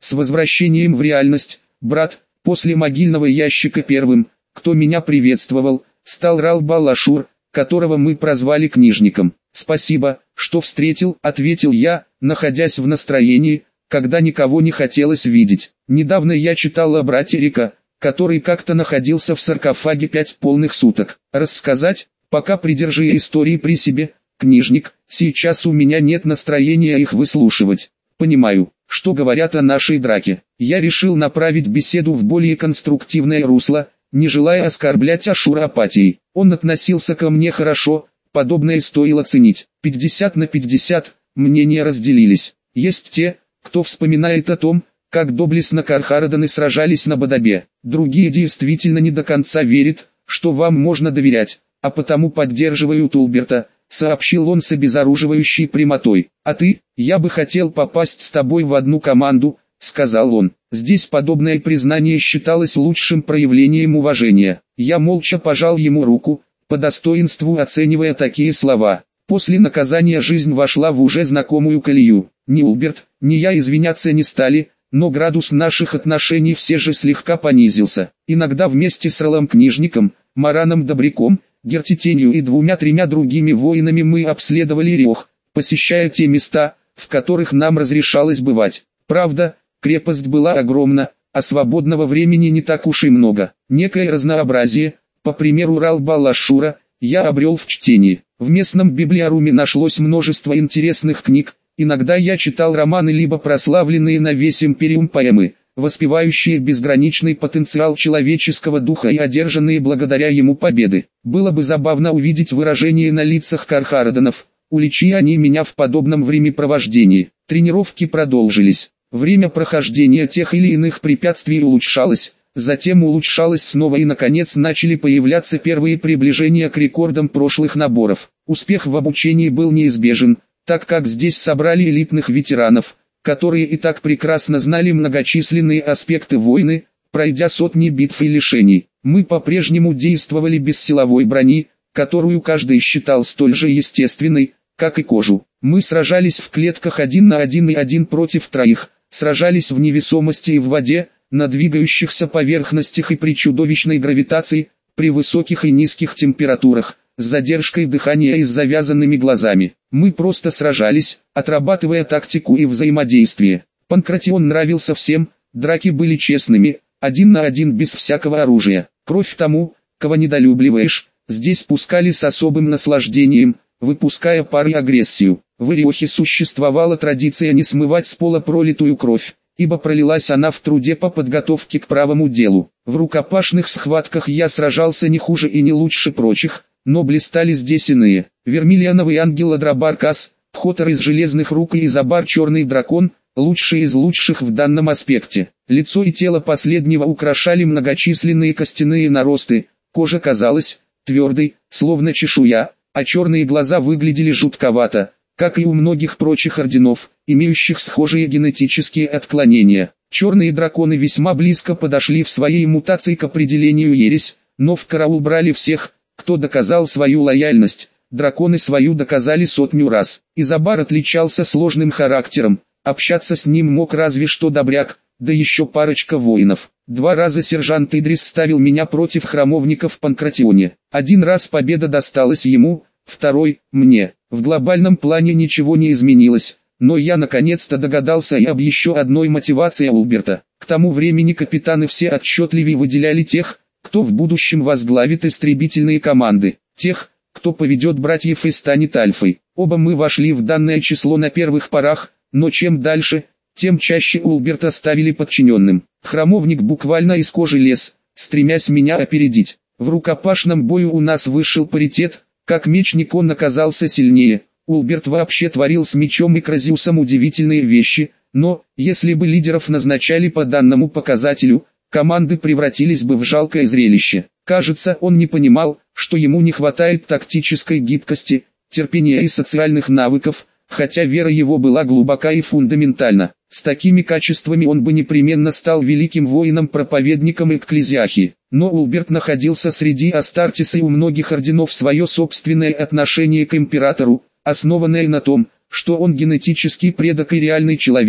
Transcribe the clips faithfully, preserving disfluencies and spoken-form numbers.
С возвращением в реальность, брат, после могильного ящика первым, кто меня приветствовал, стал Рал-Бал-Ашур, которого мы прозвали книжником. «Спасибо, что встретил», — ответил я, находясь в настроении, когда никого не хотелось видеть. Недавно я читал о брате Рика, который как-то находился в саркофаге пять полных суток. Рассказать? Пока придержи истории при себе, книжник, сейчас у меня нет настроения их выслушивать. Понимаю, что говорят о нашей драке. Я решил направить беседу в более конструктивное русло, не желая оскорблять Ашура апатией. Он относился ко мне хорошо, подобное стоило ценить. пятьдесят на пятьдесят, мнения разделились. Есть те, кто вспоминает о том, как доблестно Кархараданы сражались на Бадабе. Другие действительно не до конца верят, что вам можно доверять, а потому поддерживают Улберта, сообщил он с обезоруживающей прямотой. А ты, я бы хотел попасть с тобой в одну команду, сказал он. Здесь подобное признание считалось лучшим проявлением уважения. Я молча пожал ему руку, по достоинству оценивая такие слова. После наказания жизнь вошла в уже знакомую колею. Ни Улберт, ни я извиняться не стали, но градус наших отношений все же слегка понизился. Иногда вместе с Ралом-книжником, Мараном Добряком, Гертитенью и двумя-тремя другими воинами мы обследовали Рех, посещая те места, в которых нам разрешалось бывать. Правда, крепость была огромна, а свободного времени не так уж и много. Некое разнообразие, по примеру Рал-Бал-Ашура, я обрел в чтении. В местном библиоруме нашлось множество интересных книг. Иногда я читал романы либо прославленные на весь империум поэмы, воспевающие безграничный потенциал человеческого духа и одержанные благодаря ему победы. Было бы забавно увидеть выражение на лицах Кархараданов, уличи они меня в подобном времяпровождении. Тренировки продолжились. Время прохождения тех или иных препятствий улучшалось, затем улучшалось снова и наконец начали появляться первые приближения к рекордам прошлых наборов. Успех в обучении был неизбежен, так как здесь собрали элитных ветеранов, которые и так прекрасно знали многочисленные аспекты войны, пройдя сотни битв и лишений. Мы по-прежнему действовали без силовой брони, которую каждый считал столь же естественной, как и кожу. Мы сражались в клетках один на один и один против троих, сражались в невесомости и в воде, на двигающихся поверхностях и при чудовищной гравитации, при высоких и низких температурах, с задержкой дыхания и с завязанными глазами. Мы просто сражались, отрабатывая тактику и взаимодействие. Панкратион нравился всем, драки были честными, один на один без всякого оружия. Кровь тому, кого недолюбливаешь, здесь пускали с особым наслаждением, выпуская пар и агрессию. В Ирехе существовала традиция не смывать с пола пролитую кровь, ибо пролилась она в труде по подготовке к правому делу. В рукопашных схватках я сражался не хуже и не лучше прочих, но блистали здесь иные. Вермиллионовый ангел Адрабар Кас, Пхотор из железных рук и Изабар Черный Дракон, лучшие из лучших в данном аспекте. Лицо и тело последнего украшали многочисленные костяные наросты, кожа казалась твердой, словно чешуя, а черные глаза выглядели жутковато, как и у многих прочих орденов, имеющих схожие генетические отклонения. Черные драконы весьма близко подошли в своей мутации к определению ересь, но в караул брали всех, кто доказал свою лояльность. Драконы свою доказали сотню раз. Изабар отличался сложным характером, общаться с ним мог разве что добряк, да еще парочка воинов. Два раза сержант Идрис ставил меня против храмовников в Панкратионе. Один раз победа досталась ему, второй – мне. В глобальном плане ничего не изменилось, но я наконец-то догадался и об еще одной мотивации Улберта. К тому времени капитаны все отчетливее выделяли тех, кто в будущем возглавит истребительные команды, тех, кто поведет братьев и станет альфой. Оба мы вошли в данное число на первых порах, но чем дальше, тем чаще Улберта ставили подчиненным. Храмовник буквально из кожи лез, стремясь меня опередить. В рукопашном бою у нас вышел паритет, как мечник он оказался сильнее. Улберт вообще творил с мечом и Кразиусом удивительные вещи, но, если бы лидеров назначали по данному показателю, команды превратились бы в жалкое зрелище. Кажется, он не понимал, что ему не хватает тактической гибкости, терпения и социальных навыков, хотя вера его была глубока и фундаментальна. С такими качествами он бы непременно стал великим воином-проповедником и экклезиархии. Но Улберт находился среди Астартиса, и у многих орденов свое собственное отношение к императору, основанное на том, что он генетический предок и реальный человек,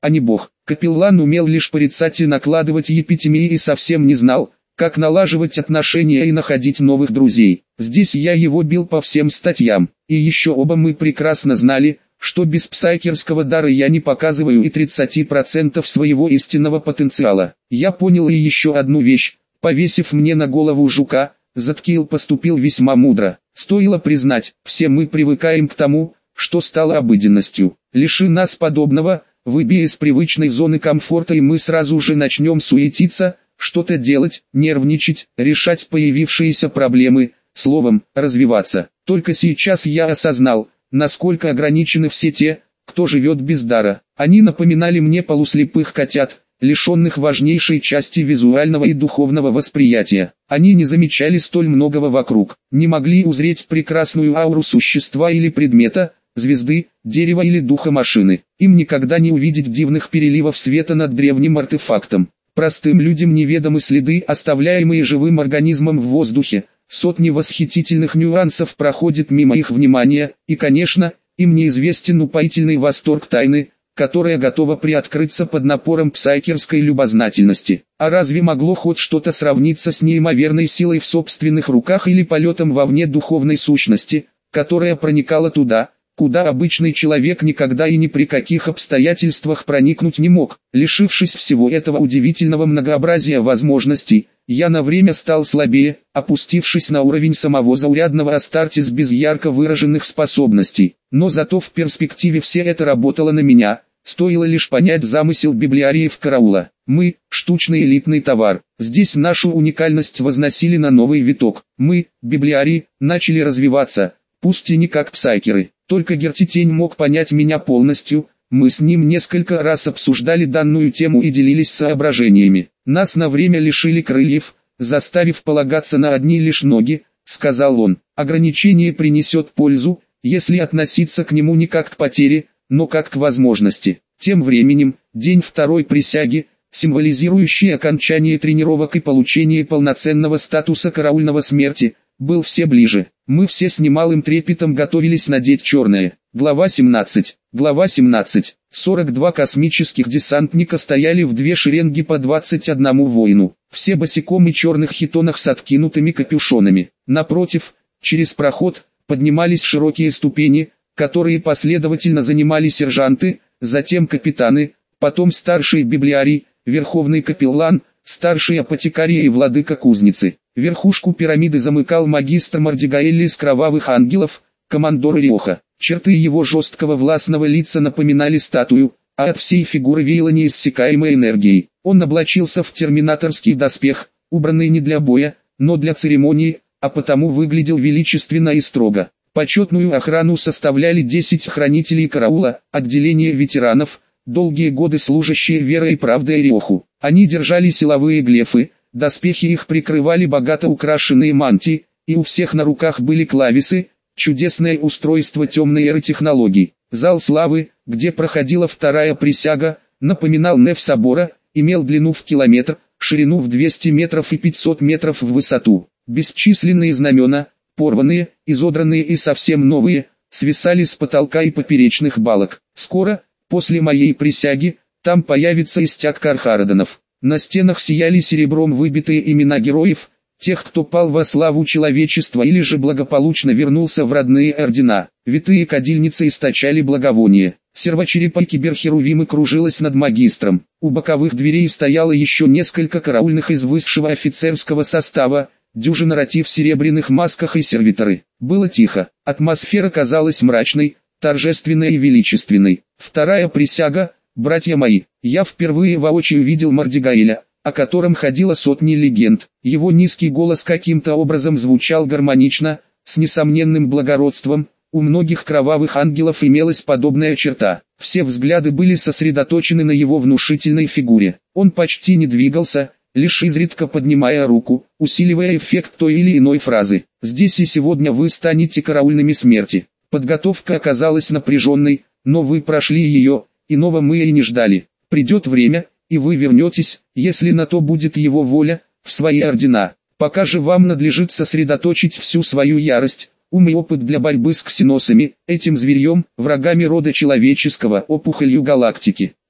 а не бог. Капеллан умел лишь порицать и накладывать епитемии и совсем не знал, как налаживать отношения и находить новых друзей. Здесь я его бил по всем статьям, и еще оба мы прекрасно знали, что без псайкерского дара я не показываю и тридцати процентов своего истинного потенциала. Я понял и еще одну вещь: повесив мне на голову жука, Задкиил поступил весьма мудро. Стоило признать, все мы привыкаем к тому, что стало обыденностью. Лиши нас подобного, выбей из привычной зоны комфорта, и мы сразу же начнем суетиться, что-то делать, нервничать, решать появившиеся проблемы, словом, развиваться. Только сейчас я осознал, насколько ограничены все те, кто живет без дара. Они напоминали мне полуслепых котят, лишенных важнейшей части визуального и духовного восприятия. Они не замечали столь многого вокруг, не могли узреть прекрасную ауру существа или предмета, звезды, дерева или духа машины. Им никогда не увидеть дивных переливов света над древним артефактом. Простым людям неведомы следы, оставляемые живым организмом в воздухе. Сотни восхитительных нюансов проходят мимо их внимания, и, конечно, им неизвестен упоительный восторг тайны, которая готова приоткрыться под напором псайкерской любознательности. А разве могло хоть что-то сравниться с неимоверной силой в собственных руках или полетом вовне духовной сущности, которая проникала туда, куда обычный человек никогда и ни при каких обстоятельствах проникнуть не мог? Лишившись всего этого удивительного многообразия возможностей, я на время стал слабее, опустившись на уровень самого заурядного Астартес без ярко выраженных способностей. Но зато в перспективе все это работало на меня, стоило лишь понять замысел библиариев караула. Мы – штучный элитный товар. Здесь нашу уникальность возносили на новый виток. Мы, библиарии, начали развиваться, пусть и не как псайкеры. Только Гертитень мог понять меня полностью. Мы с ним несколько раз обсуждали данную тему и делились соображениями. Нас на время лишили крыльев, заставив полагаться на одни лишь ноги, сказал он. Ограничение принесет пользу, если относиться к нему не как к потере, но как к возможности. Тем временем, день второй присяги, символизирующий окончание тренировок и получение полноценного статуса караульного смерти, был все ближе. Мы все с немалым трепетом готовились надеть черное. Глава семнадцать. Глава семнадцать. сорок два космических десантника стояли в две шеренги по двадцать одному воину. Все босиком и черных хитонах с откинутыми капюшонами. Напротив, через проход, поднимались широкие ступени, которые последовательно занимали сержанты, затем капитаны, потом старший библиарий, верховный капеллан, старший апотекарий и владыка кузницы. Верхушку пирамиды замыкал магистр Мардигаэль из Кровавых Ангелов, командор Риоха. Черты его жесткого властного лица напоминали статую, а от всей фигуры веяло неиссякаемой энергией. Он облачился в терминаторский доспех, убранный не для боя, но для церемонии, а потому выглядел величественно и строго. Почетную охрану составляли десять хранителей караула, отделение ветеранов, долгие годы служащие верой и правдой Риоху. Они держали силовые глефы, доспехи их прикрывали богато украшенные мантии, и у всех на руках были клависы, чудесное устройство темной эры технологий. Зал славы, где проходила вторая присяга, напоминал неф собора, имел длину в километр, ширину в двести метров и пятьсот метров в высоту. Бесчисленные знамена, порванные, изодранные и совсем новые, свисали с потолка и поперечных балок. Скоро, после моей присяги, там появится и стяг Архарадонов. На стенах сияли серебром выбитые имена героев, тех, кто пал во славу человечества или же благополучно вернулся в родные ордена. Витые кадильницы источали благовоние. Сервочерепа киберхерувимы кружилась над магистром. У боковых дверей стояло еще несколько караульных из высшего офицерского состава, дюжина рати в серебряных масках и сервиторы. Было тихо. Атмосфера казалась мрачной, торжественной и величественной. Вторая присяга, братья мои. Я впервые воочию видел Мардигаэля, о котором ходило сотни легенд. Его низкий голос каким-то образом звучал гармонично, с несомненным благородством. У многих кровавых ангелов имелась подобная черта. Все взгляды были сосредоточены на его внушительной фигуре. Он почти не двигался, лишь изредка поднимая руку, усиливая эффект той или иной фразы. «Здесь и сегодня вы станете караульными смерти». Подготовка оказалась напряженной, но вы прошли ее, иного мы и не ждали. Придет время, и вы вернетесь, если на то будет его воля, в свои ордена. Пока же вам надлежит сосредоточить всю свою ярость, ум и опыт для борьбы с ксеносами, этим зверьем, врагами рода человеческого, опухолью галактики.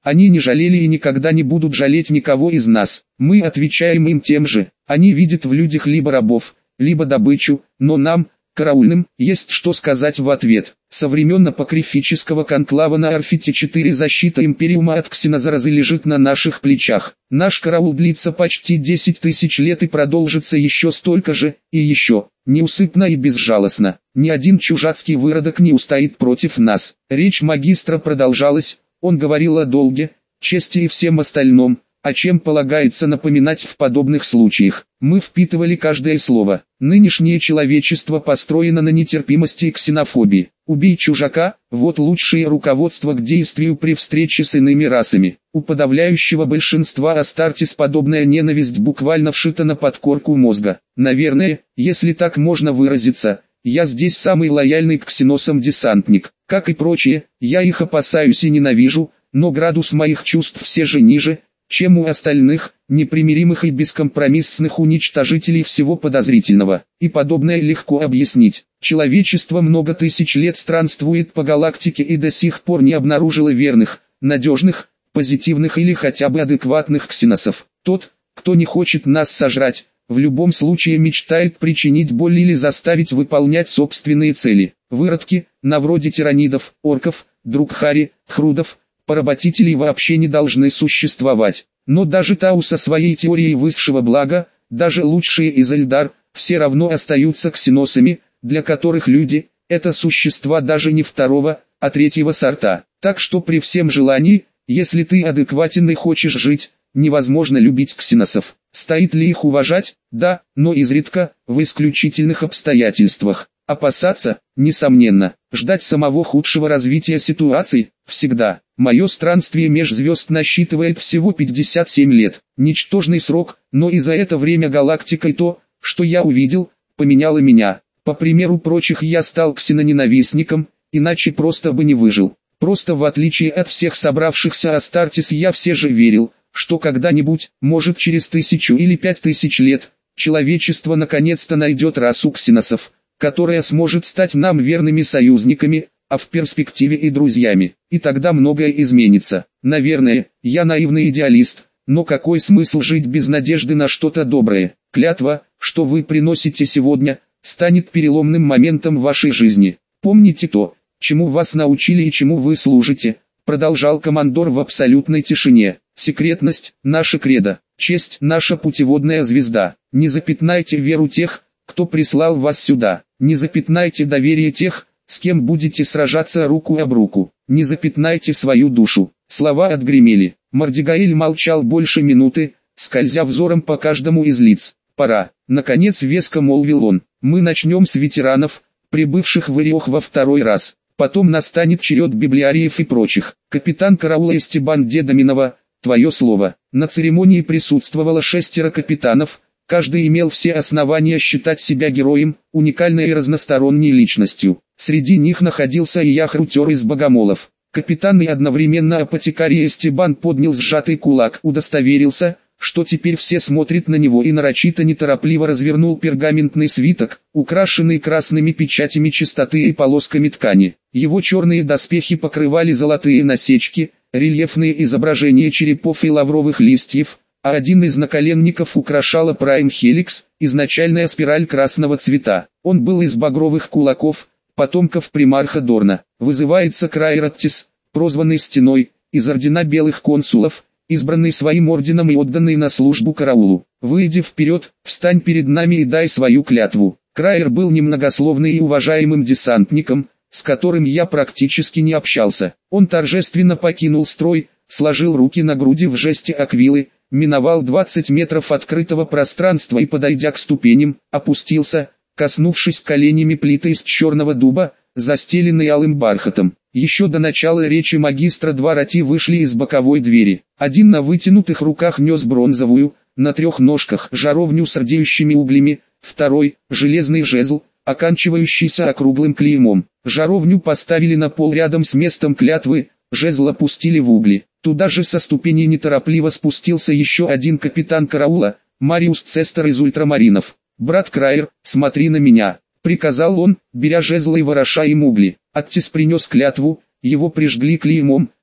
Они не жалели и никогда не будут жалеть никого из нас. Мы отвечаем им тем же. Они видят в людях либо рабов, либо добычу, но нам, караульным, есть что сказать в ответ. Со времен апокрифического конклава на Орфите четыре защита Империума от ксенозаразы лежит на наших плечах. Наш караул длится почти десять тысяч лет и продолжится еще столько же, и еще, неусыпно и безжалостно. Ни один чужацкий выродок не устоит против нас. Речь магистра продолжалась, он говорил о долге, чести и всем остальном, о чем полагается напоминать в подобных случаях. Мы впитывали каждое слово. Нынешнее человечество построено на нетерпимости и ксенофобии. Убей чужака – вот лучшее руководство к действию при встрече с иными расами. У подавляющего большинства Астартес подобная ненависть буквально вшита на подкорку мозга. Наверное, если так можно выразиться, я здесь самый лояльный к ксеносам десантник. Как и прочие, я их опасаюсь и ненавижу, но градус моих чувств все же ниже, чем у остальных, непримиримых и бескомпромиссных уничтожителей всего подозрительного. И подобное легко объяснить. Человечество много тысяч лет странствует по галактике и до сих пор не обнаружило верных, надежных, позитивных или хотя бы адекватных ксеносов. Тот, кто не хочет нас сожрать, в любом случае мечтает причинить боль или заставить выполнять собственные цели. Выродки, на вроде тиранидов, орков, друкхари, хрудов, поработителей вообще не должны существовать. Но даже Тау со своей теорией высшего блага, даже лучшие из Эльдар, все равно остаются ксеносами, для которых люди – это существа даже не второго, а третьего сорта. Так что при всем желании, если ты адекватен и хочешь жить, невозможно любить ксеносов. Стоит ли их уважать? Да, но изредка, в исключительных обстоятельствах. Опасаться, несомненно, ждать самого худшего развития ситуации, всегда. Мое странствие меж звезд насчитывает всего пятьдесят семь лет. Ничтожный срок, но и за это время галактика и то, что я увидел, поменяло меня. По примеру прочих я стал ксеноненавистником, иначе просто бы не выжил. Просто в отличие от всех собравшихся Астартес я все же верил, что когда-нибудь, может через тысячу или пять тысяч лет, человечество наконец-то найдет расу ксеносов, которая сможет стать нам верными союзниками, а в перспективе и друзьями. И тогда многое изменится. Наверное, я наивный идеалист, но какой смысл жить без надежды на что-то доброе? Клятва, что вы приносите сегодня, станет переломным моментом в вашей жизни. Помните то, чему вас научили и чему вы служите, продолжал командор в абсолютной тишине. Секретность – наша кредо, честь – наша путеводная звезда. Не запятнайте веру тех, кто прислал вас сюда. Не запятнайте доверие тех, с кем будете сражаться руку об руку. Не запятнайте свою душу. Слова отгремели. Мардигаэль молчал больше минуты, скользя взором по каждому из лиц. Пора. Наконец веско молвил он. Мы начнем с ветеранов, прибывших в Ириох во второй раз. Потом настанет черед библиариев и прочих. Капитан караула Эстебан Дедоминова, твое слово. На церемонии присутствовало шестеро капитанов, каждый имел все основания считать себя героем, уникальной и разносторонней личностью. Среди них находился и яхрутер из богомолов. Капитан и одновременно апотекарий Эстебан поднял сжатый кулак, удостоверился, что теперь все смотрят на него, и нарочито неторопливо развернул пергаментный свиток, украшенный красными печатями чистоты и полосками ткани. Его черные доспехи покрывали золотые насечки, рельефные изображения черепов и лавровых листьев, а один из наколенников украшала Прайм Хеликс, изначальная спираль красного цвета. Он был из багровых кулаков, потомков примарха Дорна. Вызывается Крайраттис, прозванный Стеной, из ордена белых консулов, избранный своим орденом и отданный на службу караулу. Выйди вперед, встань перед нами и дай свою клятву. Крайер был немногословный и уважаемым десантником, с которым я практически не общался. Он торжественно покинул строй, сложил руки на груди в жесте аквилы, миновал двадцать метров открытого пространства и, подойдя к ступеням, опустился, коснувшись коленями плиты из черного дуба, застеленной алым бархатом. Еще до начала речи магистра два рати вышли из боковой двери. Один на вытянутых руках нес бронзовую, на трех ножках, жаровню с рдеющими углями, второй – железный жезл, оканчивающийся округлым клеймом. Жаровню поставили на пол рядом с местом клятвы, жезл опустили в угли. Туда же со ступеней неторопливо спустился еще один капитан караула, Мариус Цестер из ультрамаринов. «Брат Крайер, смотри на меня», — приказал он, беря жезл и вороша им угли. Аттис принес клятву, его прижгли клеймом,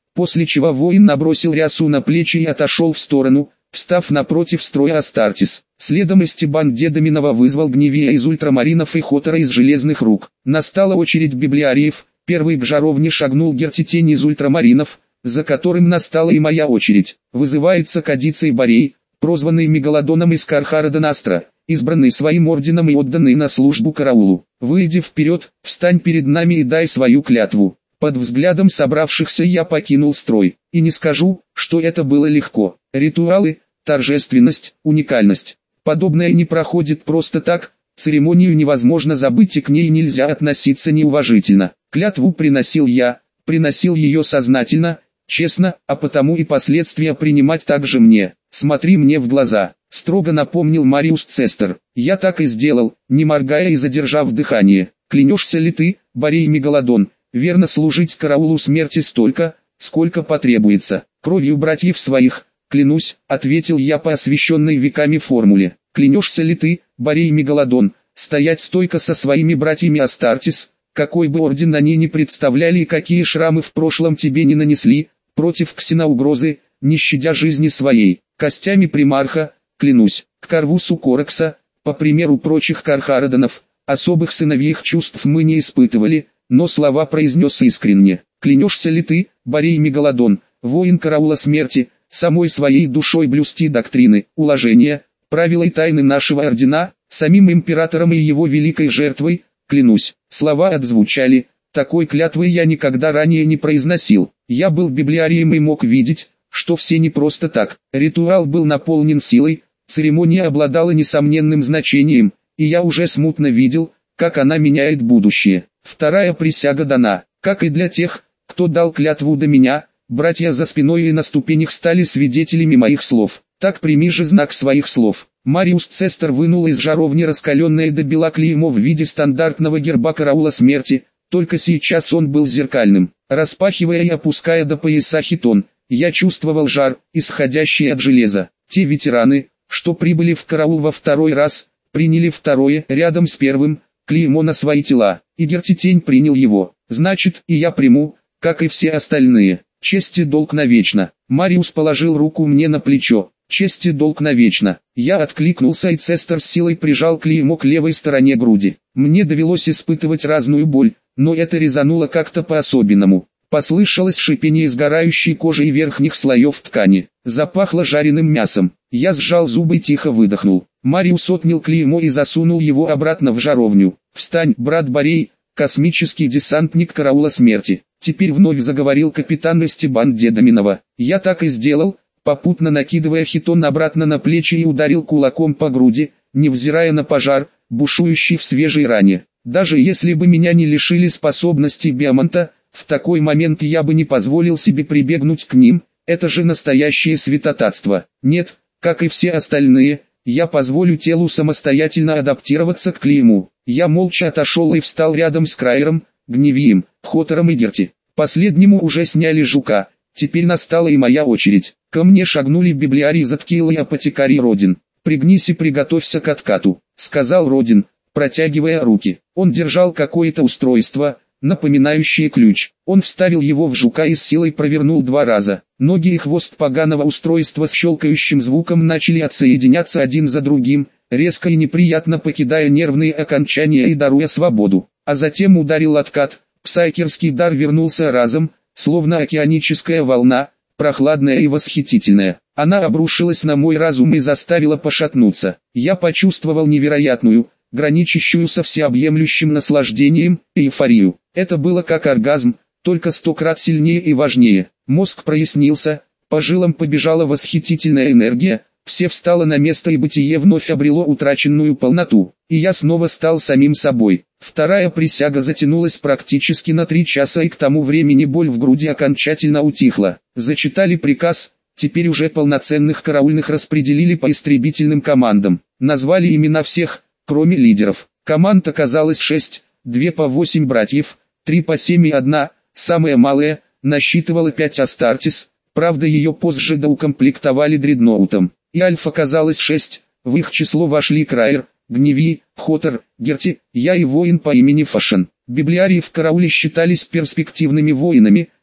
после чего воин набросил рясу на плечи и отошел в сторону, встав напротив строя Астартес. Следом Эстебан Дедоминова вызвал Гневия из ультрамаринов и Хотора из железных рук. Настала очередь библиариев, первый к жаровне шагнул Гертитень из ультрамаринов, за которым настала и моя очередь. Вызывается Кадицей Борей, прозванный Мегалодоном из Кархара-Данастра, избранный своим орденом и отданный на службу караулу. Выйди вперед, встань перед нами и дай свою клятву. Под взглядом собравшихся я покинул строй, и не скажу, что это было легко. Ритуалы, торжественность, уникальность. Подобное не проходит просто так, церемонию невозможно забыть и к ней нельзя относиться неуважительно. Клятву приносил я, приносил ее сознательно, честно, а потому и последствия принимать также мне. Смотри мне в глаза, строго напомнил Мариус Цестер. Я так и сделал, не моргая и задержав дыхание. Клянешься ли ты, Борей Мегалодон, верно служить караулу смерти столько, сколько потребуется, кровью братьев своих, клянусь, ответил я по освященной веками формуле. Клянешься ли ты, Борей Мегалодон, стоять стойко со своими братьями Астартес, какой бы орден они ни представляли и какие шрамы в прошлом тебе не нанесли, против ксеноугрозы, не щадя жизни своей, костями примарха, клянусь, к Карвусу Коракса, по примеру прочих Кархараданов, особых сыновьих чувств мы не испытывали, но слова произнес искренне. Клянешься ли ты, Борей Мегалодон, воин караула смерти, самой своей душой блюсти доктрины, уложения, правила и тайны нашего ордена, самим императором и его великой жертвой, клянусь. Слова отзвучали, такой клятвы я никогда ранее не произносил. Я был библиарием и мог видеть, что все не просто так. Ритуал был наполнен силой, церемония обладала несомненным значением, и я уже смутно видел, как она меняет будущее. Вторая присяга дана, как и для тех, кто дал клятву до меня, братья за спиной и на ступенях стали свидетелями моих слов. Так прими же знак своих слов. Мариус Цестер вынул из жаровни раскаленное до бела клеймо в виде стандартного герба караула смерти, только сейчас он был зеркальным. Распахивая и опуская до пояса хитон, я чувствовал жар, исходящий от железа. Те ветераны, что прибыли в караул во второй раз, приняли второе, рядом с первым, клеймо на свои тела, и Гертитень принял его. Значит, и я приму, как и все остальные. Честь и долг навечно. Мариус положил руку мне на плечо. Честь и долг навечно. Я откликнулся, и Цестер с силой прижал клеймо к левой стороне груди. Мне довелось испытывать разную боль, но это резануло как-то по-особенному. Послышалось шипение сгорающей кожи и верхних слоев ткани. Запахло жареным мясом. Я сжал зубы и тихо выдохнул. Мариус отнял клеймо и засунул его обратно в жаровню. «Встань, брат Борей, космический десантник караула смерти». Теперь вновь заговорил капитан Эстебан Дедоминова. Я так и сделал, попутно накидывая хитон обратно на плечи и ударил кулаком по груди, невзирая на пожар, бушующий в свежей ране. Даже если бы меня не лишили способностей биоманта, в такой момент я бы не позволил себе прибегнуть к ним, это же настоящее святотатство. Нет, как и все остальные, я позволю телу самостоятельно адаптироваться к клейму. Я молча отошел и встал рядом с Крайером, Гневием, Хотором и Герти. Последнему уже сняли жука, теперь настала и моя очередь. Ко мне шагнули библиарий Заткейл и апотекарий Родин. «Пригнись и приготовься к откату», — сказал Родин, протягивая руки. Он держал какое-то устройство, напоминающее ключ. Он вставил его в жука и с силой провернул два раза. Ноги и хвост поганого устройства с щелкающим звуком начали отсоединяться один за другим, резко и неприятно покидая нервные окончания и даруя свободу. А затем ударил откат, псайкерский дар вернулся разом, словно океаническая волна, прохладная и восхитительная. Она обрушилась на мой разум и заставила пошатнуться. Я почувствовал невероятную, граничащую со всеобъемлющим наслаждением, эйфорию. Это было как оргазм, только сто крат сильнее и важнее. Мозг прояснился, по жилам побежала восхитительная энергия, все встало на место и бытие вновь обрело утраченную полноту, и я снова стал самим собой. Вторая присяга затянулась практически на три часа, и к тому времени боль в груди окончательно утихла. Зачитали приказ, теперь уже полноценных караульных распределили по истребительным командам. Назвали имена всех, кроме лидеров. Команд оказалось шесть, две по восемь братьев, три по семь и одна, самая малая, насчитывала пять Астартес, правда ее позже доукомплектовали дредноутом. И Альф оказалось шесть, в их число вошли Крайер, Гневи, Хотор, Герти, я и воин по имени Фашен. Библиарии в карауле считались перспективными воинами,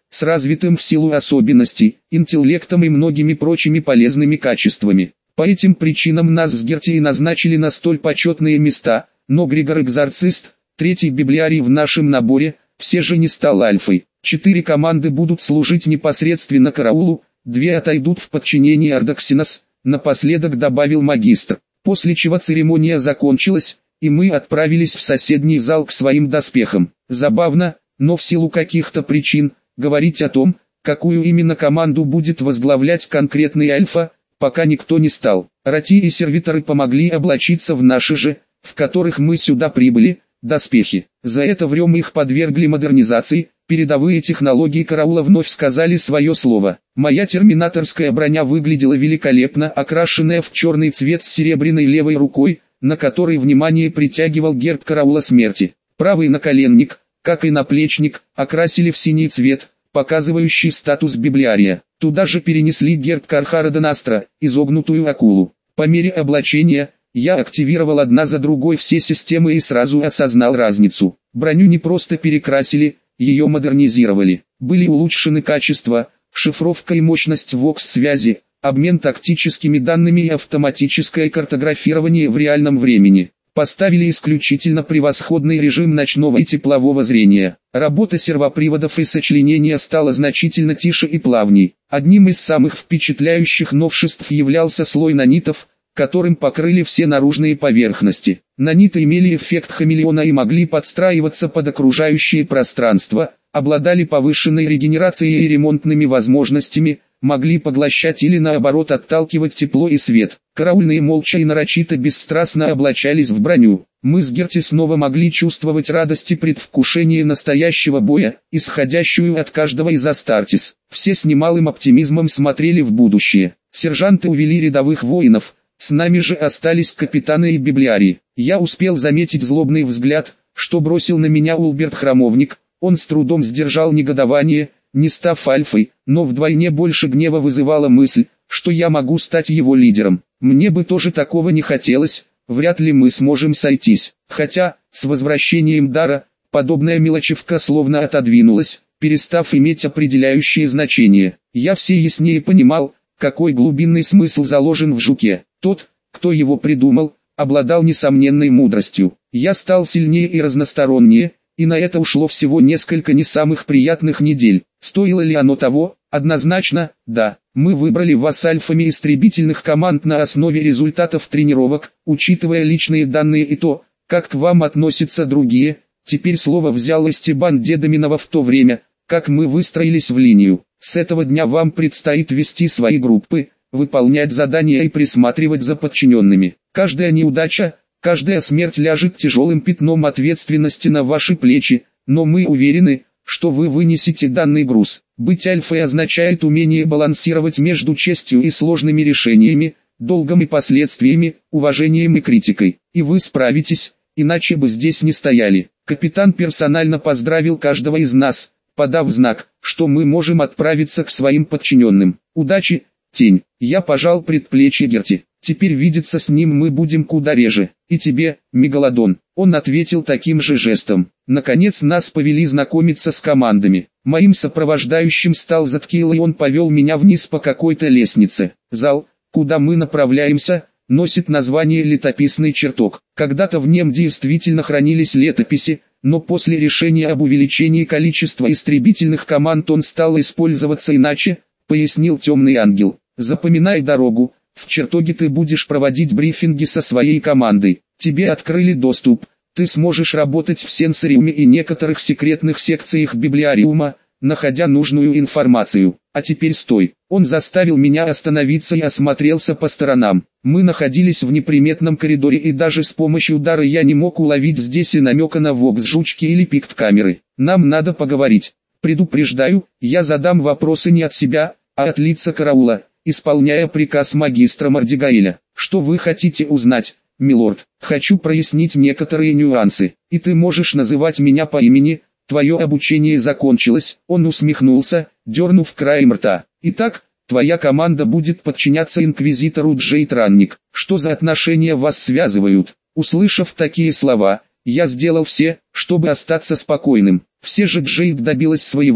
с развитым в силу особенностей, интеллектом и многими прочими полезными качествами. По этим причинам нас с Герти назначили на столь почетные места, но Григор-экзорцист, третий библиарий в нашем наборе, все же не стал альфой. Четыре команды будут служить непосредственно караулу, две отойдут в подчинение Ардоксинос, напоследок добавил магистр. После чего церемония закончилась, и мы отправились в соседний зал к своим доспехам. Забавно, но в силу каких-то причин, говорить о том, какую именно команду будет возглавлять конкретный альфа, пока никто не стал. Рати и сервиторы помогли облачиться в наши же, в которых мы сюда прибыли, доспехи. За это время их подвергли модернизации, передовые технологии караула вновь сказали свое слово. Моя терминаторская броня выглядела великолепно, окрашенная в черный цвет с серебряной левой рукой, на которой внимание притягивал герб караула смерти. Правый наколенник, как и наплечник, окрасили в синий цвет, показывающий статус библиария. Туда же перенесли герб Кархара Донастра, изогнутую акулу. По мере облачения, я активировал одна за другой все системы и сразу осознал разницу. Броню не просто перекрасили, ее модернизировали. Были улучшены качество, шифровка и мощность вокс-связи, обмен тактическими данными и автоматическое картографирование в реальном времени. Поставили исключительно превосходный режим ночного и теплового зрения. Работа сервоприводов и сочленения стала значительно тише и плавней. Одним из самых впечатляющих новшеств являлся слой нанитов, которым покрыли все наружные поверхности. Наниты имели эффект хамелеона и могли подстраиваться под окружающее пространство, обладали повышенной регенерацией и ремонтными возможностями, могли поглощать или наоборот отталкивать тепло и свет. Караульные молча и нарочито бесстрастно облачались в броню. Мы с Герти снова могли чувствовать радость и предвкушение настоящего боя, исходящую от каждого из Астартес. Все с немалым оптимизмом смотрели в будущее. Сержанты увели рядовых воинов, с нами же остались капитаны и библиарии. Я успел заметить злобный взгляд, что бросил на меня Улберт Храмовник. Он с трудом сдержал негодование, не став альфой, но вдвойне больше гнева вызывала мысль, что я могу стать его лидером. Мне бы тоже такого не хотелось, вряд ли мы сможем сойтись. Хотя, с возвращением дара, подобная мелочевка словно отодвинулась, перестав иметь определяющее значение. Я все яснее понимал, какой глубинный смысл заложен в жуке. Тот, кто его придумал, обладал несомненной мудростью. Я стал сильнее и разностороннее, и на это ушло всего несколько не самых приятных недель. Стоило ли оно того? Однозначно, да. Мы выбрали вас альфами истребительных команд на основе результатов тренировок, учитывая личные данные и то, как к вам относятся другие. Теперь слово взял Эстебан Дедоминова в то время, как мы выстроились в линию. С этого дня вам предстоит вести свои группы, выполнять задания и присматривать за подчиненными. Каждая неудача, каждая смерть ляжет тяжелым пятном ответственности на ваши плечи, но мы уверены, что вы вынесете данный груз. Быть альфой означает умение балансировать между честью и сложными решениями, долгом и последствиями, уважением и критикой. И вы справитесь, иначе бы здесь не стояли. Капитан персонально поздравил каждого из нас, подав знак, что мы можем отправиться к своим подчиненным. Удачи, Тень. Я пожал предплечье Герти. Теперь видеться с ним мы будем куда реже. И тебе, Мегалодон. Он ответил таким же жестом. Наконец нас повели знакомиться с командами. Моим сопровождающим стал Заткейл, и он повел меня вниз по какой-то лестнице. Зал, куда мы направляемся, носит название «Летописный чертог». Когда-то в нем действительно хранились летописи, но после решения об увеличении количества истребительных команд он стал использоваться иначе, пояснил Темный Ангел. Запоминай дорогу, в чертоге ты будешь проводить брифинги со своей командой. Тебе открыли доступ, ты сможешь работать в сенсориуме и некоторых секретных секциях библиариума, находя нужную информацию. А теперь стой. Он заставил меня остановиться и осмотрелся по сторонам. Мы находились в неприметном коридоре, и даже с помощью дара я не мог уловить здесь и намека на вокс-жучки или пикт-камеры. Нам надо поговорить. Предупреждаю, я задам вопросы не от себя, а от лица караула, исполняя приказ магистра Мардигаэля. Что вы хотите узнать, милорд? Хочу прояснить некоторые нюансы, и ты можешь называть меня по имени. Твое обучение закончилось. Он усмехнулся, дернув краем рта. Итак, твоя команда будет подчиняться инквизитору Джейд Ранник. Что за отношения вас связывают? Услышав такие слова, я сделал все, чтобы остаться спокойным. Все же Джейд добилась своего.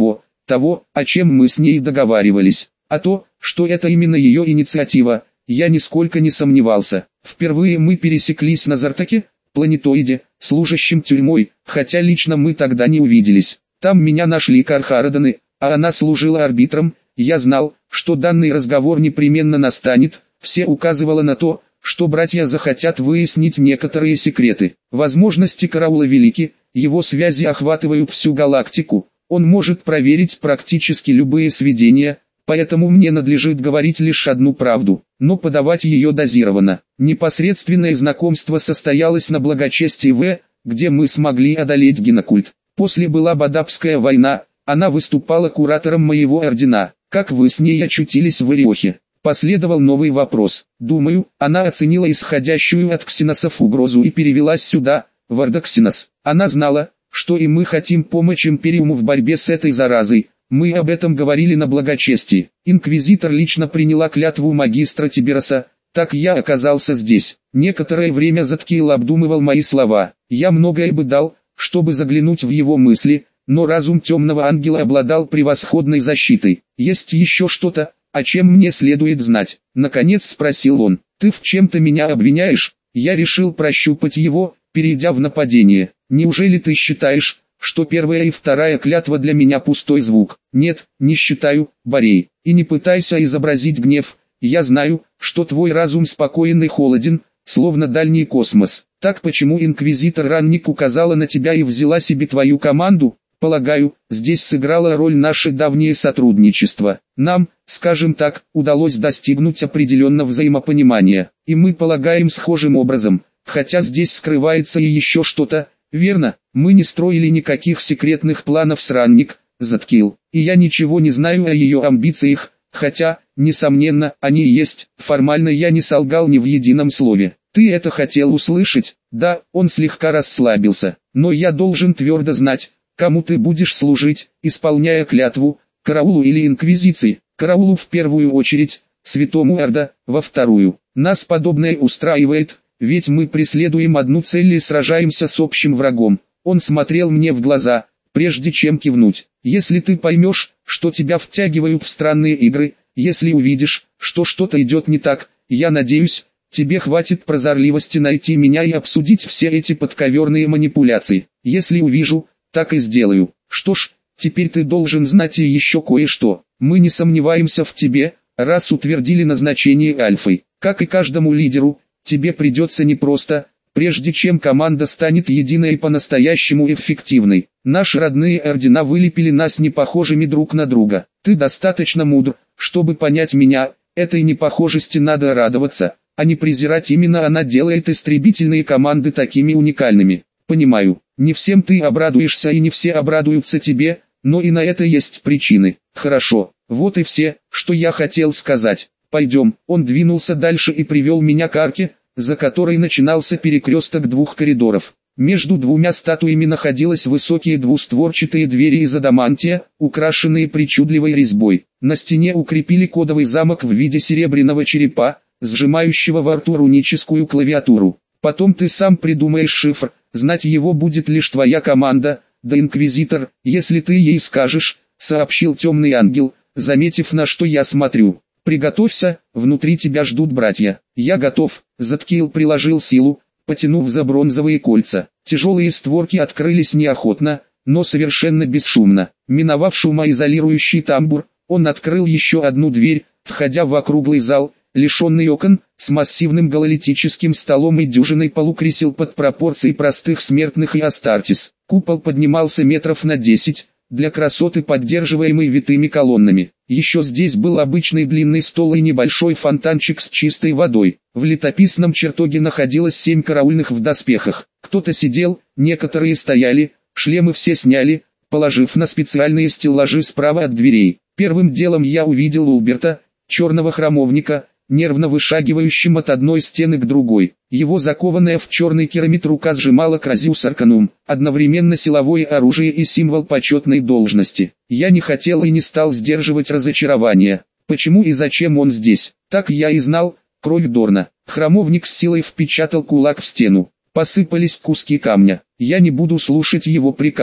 того, о чем мы с ней договаривались. А то, что это именно ее инициатива, я нисколько не сомневался. Впервые мы пересеклись на Зартаке, планетоиде, служащем тюрьмой, хотя лично мы тогда не увиделись. Там меня нашли Кархараданы, а она служила арбитром. Я знал, что данный разговор непременно настанет. Все указывало на то, что братья захотят выяснить некоторые секреты. Возможности караула велики, его связи охватывают всю галактику. Он может проверить практически любые сведения, поэтому мне надлежит говорить лишь одну правду, но подавать ее дозированно. Непосредственное знакомство состоялось на благочестии В, где мы смогли одолеть генокульт. После была Бадабская война, она выступала куратором моего ордена. Как вы с ней очутились в Ириохе? Последовал новый вопрос. Думаю, она оценила исходящую от ксеносов угрозу и перевелась сюда, в Ордоксинос. Она знала, что и мы хотим помочь Империуму в борьбе с этой заразой. Мы об этом говорили на благочестии. Инквизитор лично приняла клятву магистра Тибероса. Так я оказался здесь. Некоторое время Заткиил обдумывал мои слова. Я многое бы дал, чтобы заглянуть в его мысли, но разум темного ангела обладал превосходной защитой. Есть еще что-то, о чем мне следует знать? Наконец спросил он. Ты в чем-то меня обвиняешь? Я решил прощупать его, перейдя в нападение. Неужели ты считаешь, что первая и вторая клятва для меня пустой звук? Нет, не считаю, Борей. И не пытайся изобразить гнев. Я знаю, что твой разум спокоен и холоден, словно дальний космос. Так почему инквизитор Ранник указала на тебя и взяла себе твою команду? Полагаю, здесь сыграло роль наше давнее сотрудничество. Нам, скажем так, удалось достигнуть определенного взаимопонимания. И мы полагаем схожим образом, хотя здесь скрывается и еще что-то. Верно, мы не строили никаких секретных планов с Ранник, Заткиил. И я ничего не знаю о ее амбициях, хотя, несомненно, они есть. Формально я не солгал ни в едином слове. Ты это хотел услышать? Да, он слегка расслабился. Но я должен твердо знать, кому ты будешь служить, исполняя клятву, караулу или инквизиции. Караулу в первую очередь, святому Эрда, во вторую. Нас подобное устраивает, ведь мы преследуем одну цель и сражаемся с общим врагом. Он смотрел мне в глаза, прежде чем кивнуть. Если ты поймешь, что тебя втягивают в странные игры, если увидишь, что что-то идет не так, я надеюсь, тебе хватит прозорливости найти меня и обсудить все эти подковерные манипуляции. Если увижу, так и сделаю. Что ж, теперь ты должен знать и еще кое-что. Мы не сомневаемся в тебе, раз утвердили назначение Альфой. Как и каждому лидеру, тебе придется непросто, прежде чем команда станет единой и по-настоящему эффективной. Наши родные ордена вылепили нас непохожими друг на друга. Ты достаточно мудр, чтобы понять меня. Этой непохожести надо радоваться, а не презирать. Именно она делает истребительные команды такими уникальными. Понимаю, не всем ты обрадуешься и не все обрадуются тебе, но и на это есть причины. Хорошо, вот и все, что я хотел сказать. Пойдем. Он двинулся дальше и привел меня к арке, за которой начинался перекресток двух коридоров. Между двумя статуями находились высокие двустворчатые двери из адамантия, украшенные причудливой резьбой. На стене укрепили кодовый замок в виде серебряного черепа, сжимающего во рту руническую клавиатуру. Потом ты сам придумаешь шифр, знать его будет лишь твоя команда, да инквизитор, если ты ей скажешь, сообщил темный ангел, заметив, на что я смотрю. Приготовься, внутри тебя ждут братья. Я готов. Заткиил приложил силу, потянув за бронзовые кольца. Тяжелые створки открылись неохотно, но совершенно бесшумно. Миновав шумоизолирующий тамбур, он открыл еще одну дверь, входя в округлый зал, лишенный окон, с массивным гололитическим столом и дюжиной полукресел под пропорции простых смертных и Астартис. Купол поднимался метров на десять, для красоты поддерживаемый витыми колоннами. Еще здесь был обычный длинный стол и небольшой фонтанчик с чистой водой. В летописном чертоге находилось семь караульных в доспехах. Кто-то сидел, некоторые стояли, шлемы все сняли, положив на специальные стеллажи справа от дверей. Первым делом я увидел Улберта, черного храмовника, нервно вышагивающим от одной стены к другой. Его закованная в черный керамит рука сжимала Кразиус Арканум, одновременно силовое оружие и символ почетной должности. Я не хотел и не стал сдерживать разочарование. Почему и зачем он здесь? Так я и знал, кровь Дорна. Храмовник с силой впечатал кулак в стену. Посыпались куски камня. Я не буду слушать его приказов.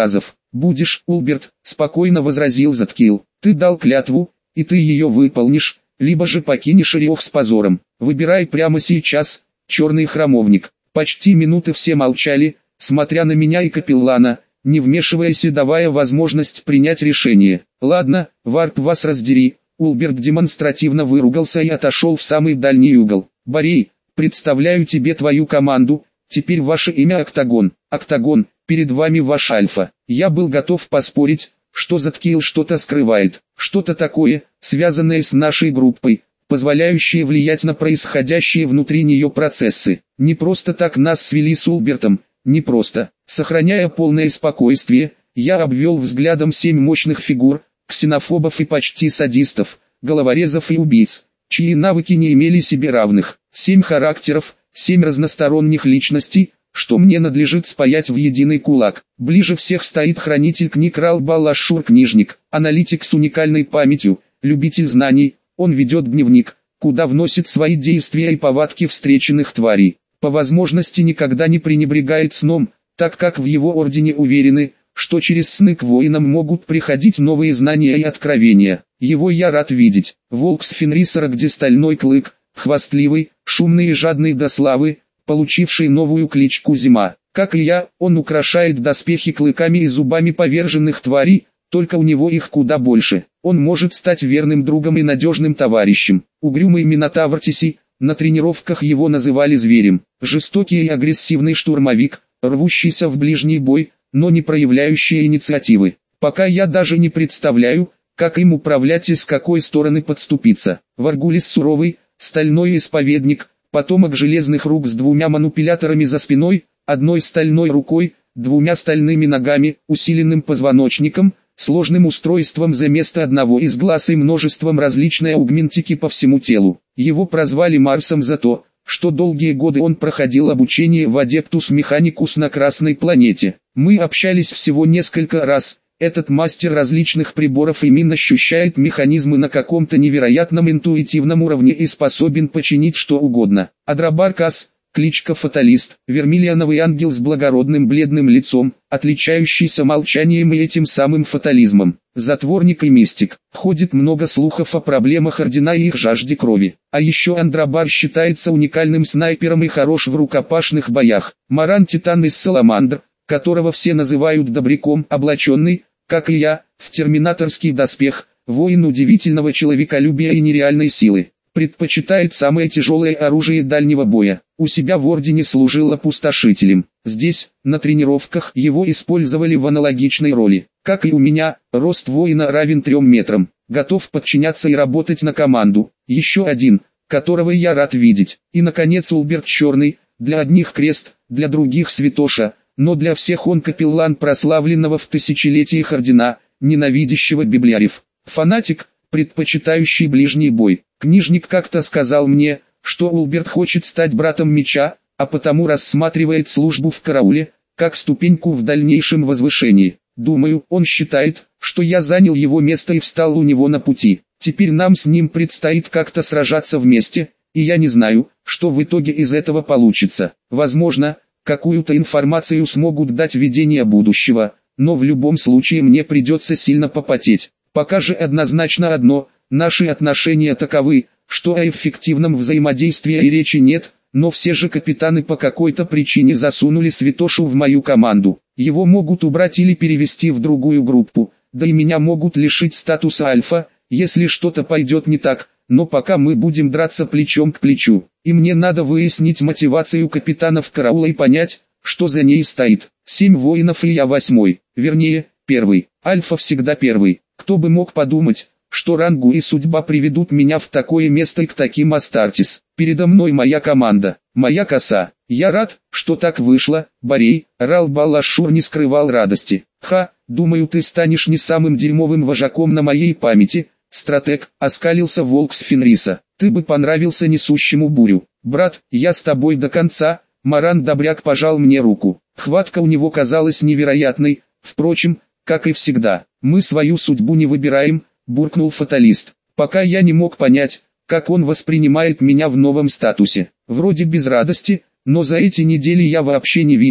«Будешь, Улберт», — спокойно возразил Заткил. «Ты дал клятву, и ты ее выполнишь, либо же покинешь Орех с позором. Выбирай прямо сейчас, черный храмовник». Почти минуты все молчали, смотря на меня и капеллана, не вмешиваясь и давая возможность принять решение. «Ладно, Варп, вас раздери». Улберт демонстративно выругался и отошел в самый дальний угол. «Борей, представляю тебе твою команду, теперь ваше имя Октагон. Октагон, перед вами ваш Альфа». Я был готов поспорить, что Заткил что-то скрывает, что-то такое, связанное с нашей группой, позволяющее влиять на происходящие внутри нее процессы. Не просто так нас свели с Улбертом, не просто. Сохраняя полное спокойствие, я обвел взглядом семь мощных фигур, ксенофобов и почти садистов, головорезов и убийц, чьи навыки не имели себе равных. Семь характеров, семь разносторонних личностей, что мне надлежит спаять в единый кулак. Ближе всех стоит хранитель книг Рал Балашур, книжник, аналитик с уникальной памятью, любитель знаний. Он ведет дневник, куда вносит свои действия и повадки встреченных тварей. По возможности никогда не пренебрегает сном, так как в его ордене уверены, что через сны к воинам могут приходить новые знания и откровения. Его я рад видеть. Волк с Фенрисера, где стальной клык, хвастливый, шумный и жадный до славы, получивший новую кличку Зима. Как и я, он украшает доспехи клыками и зубами поверженных тварей, только у него их куда больше. Он может стать верным другом и надежным товарищем. Угрюмый Минотавр Тиси, на тренировках его называли зверем. Жестокий и агрессивный штурмовик, рвущийся в ближний бой, но не проявляющий инициативы. Пока я даже не представляю, как им управлять и с какой стороны подступиться. Варгулис суровый, стальной исповедник, потомок железных рук с двумя манипуляторами за спиной, одной стальной рукой, двумя стальными ногами, усиленным позвоночником, сложным устройством за место одного из глаз и множеством различной аугментики по всему телу. Его прозвали Марсом за то, что долгие годы он проходил обучение в Адептус Механикус на Красной планете. Мы общались всего несколько раз. Этот мастер различных приборов и мин ощущает механизмы на каком-то невероятном интуитивном уровне и способен починить что угодно. Адрабар Кас, кличка Фаталист, вермиллионовый ангел с благородным бледным лицом, отличающийся молчанием и этим самым фатализмом. Затворник и мистик. Ходит много слухов о проблемах Ордена и их жажде крови. А еще Андрабар считается уникальным снайпером и хорош в рукопашных боях. Маран Титан из Саламандр, которого все называют добряком, облаченный, как и я, в терминаторский доспех, воин удивительного человеколюбия и нереальной силы. Предпочитает самое тяжелое оружие дальнего боя. У себя в Ордене служил опустошителем. Здесь, на тренировках, его использовали в аналогичной роли. Как и у меня, рост воина равен трем метрам. Готов подчиняться и работать на команду. Еще один, которого я рад видеть. И наконец Улберт Черный, для одних крест, для других святоша, но для всех он капеллан прославленного в тысячелетиях Ордена, ненавидящего библиарев. Фанатик, предпочитающий ближний бой. Книжник как-то сказал мне, что Улберт хочет стать братом меча, а потому рассматривает службу в карауле, как ступеньку в дальнейшем возвышении. Думаю, он считает, что я занял его место и встал у него на пути. Теперь нам с ним предстоит как-то сражаться вместе, и я не знаю, что в итоге из этого получится. Возможно, какую-то информацию смогут дать видения будущего, но в любом случае мне придется сильно попотеть. Пока же однозначно одно, наши отношения таковы, что о эффективном взаимодействии и речи нет, но все же капитаны по какой-то причине засунули Святошу в мою команду. Его могут убрать или перевести в другую группу, да и меня могут лишить статуса альфа, если что-то пойдет не так, но пока мы будем драться плечом к плечу. И мне надо выяснить мотивацию капитанов караула и понять, что за ней стоит. Семь воинов и я восьмой, вернее, первый. Альфа всегда первый. Кто бы мог подумать, что рангу и судьба приведут меня в такое место и к таким Астартес. Передо мной моя команда, моя коса. Я рад, что так вышло, Борей. Рал Балашур не скрывал радости. Ха, думаю, ты станешь не самым дерьмовым вожаком на моей памяти. Стратег, оскалился волк с Фенриса. Ты бы понравился несущему бурю. Брат, я с тобой до конца. Маран Добряк пожал мне руку. Хватка у него казалась невероятной, впрочем, как и всегда. Мы свою судьбу не выбираем, буркнул Фаталист. Пока я не мог понять, как он воспринимает меня в новом статусе. Вроде без радости, но за эти недели я вообще не видел,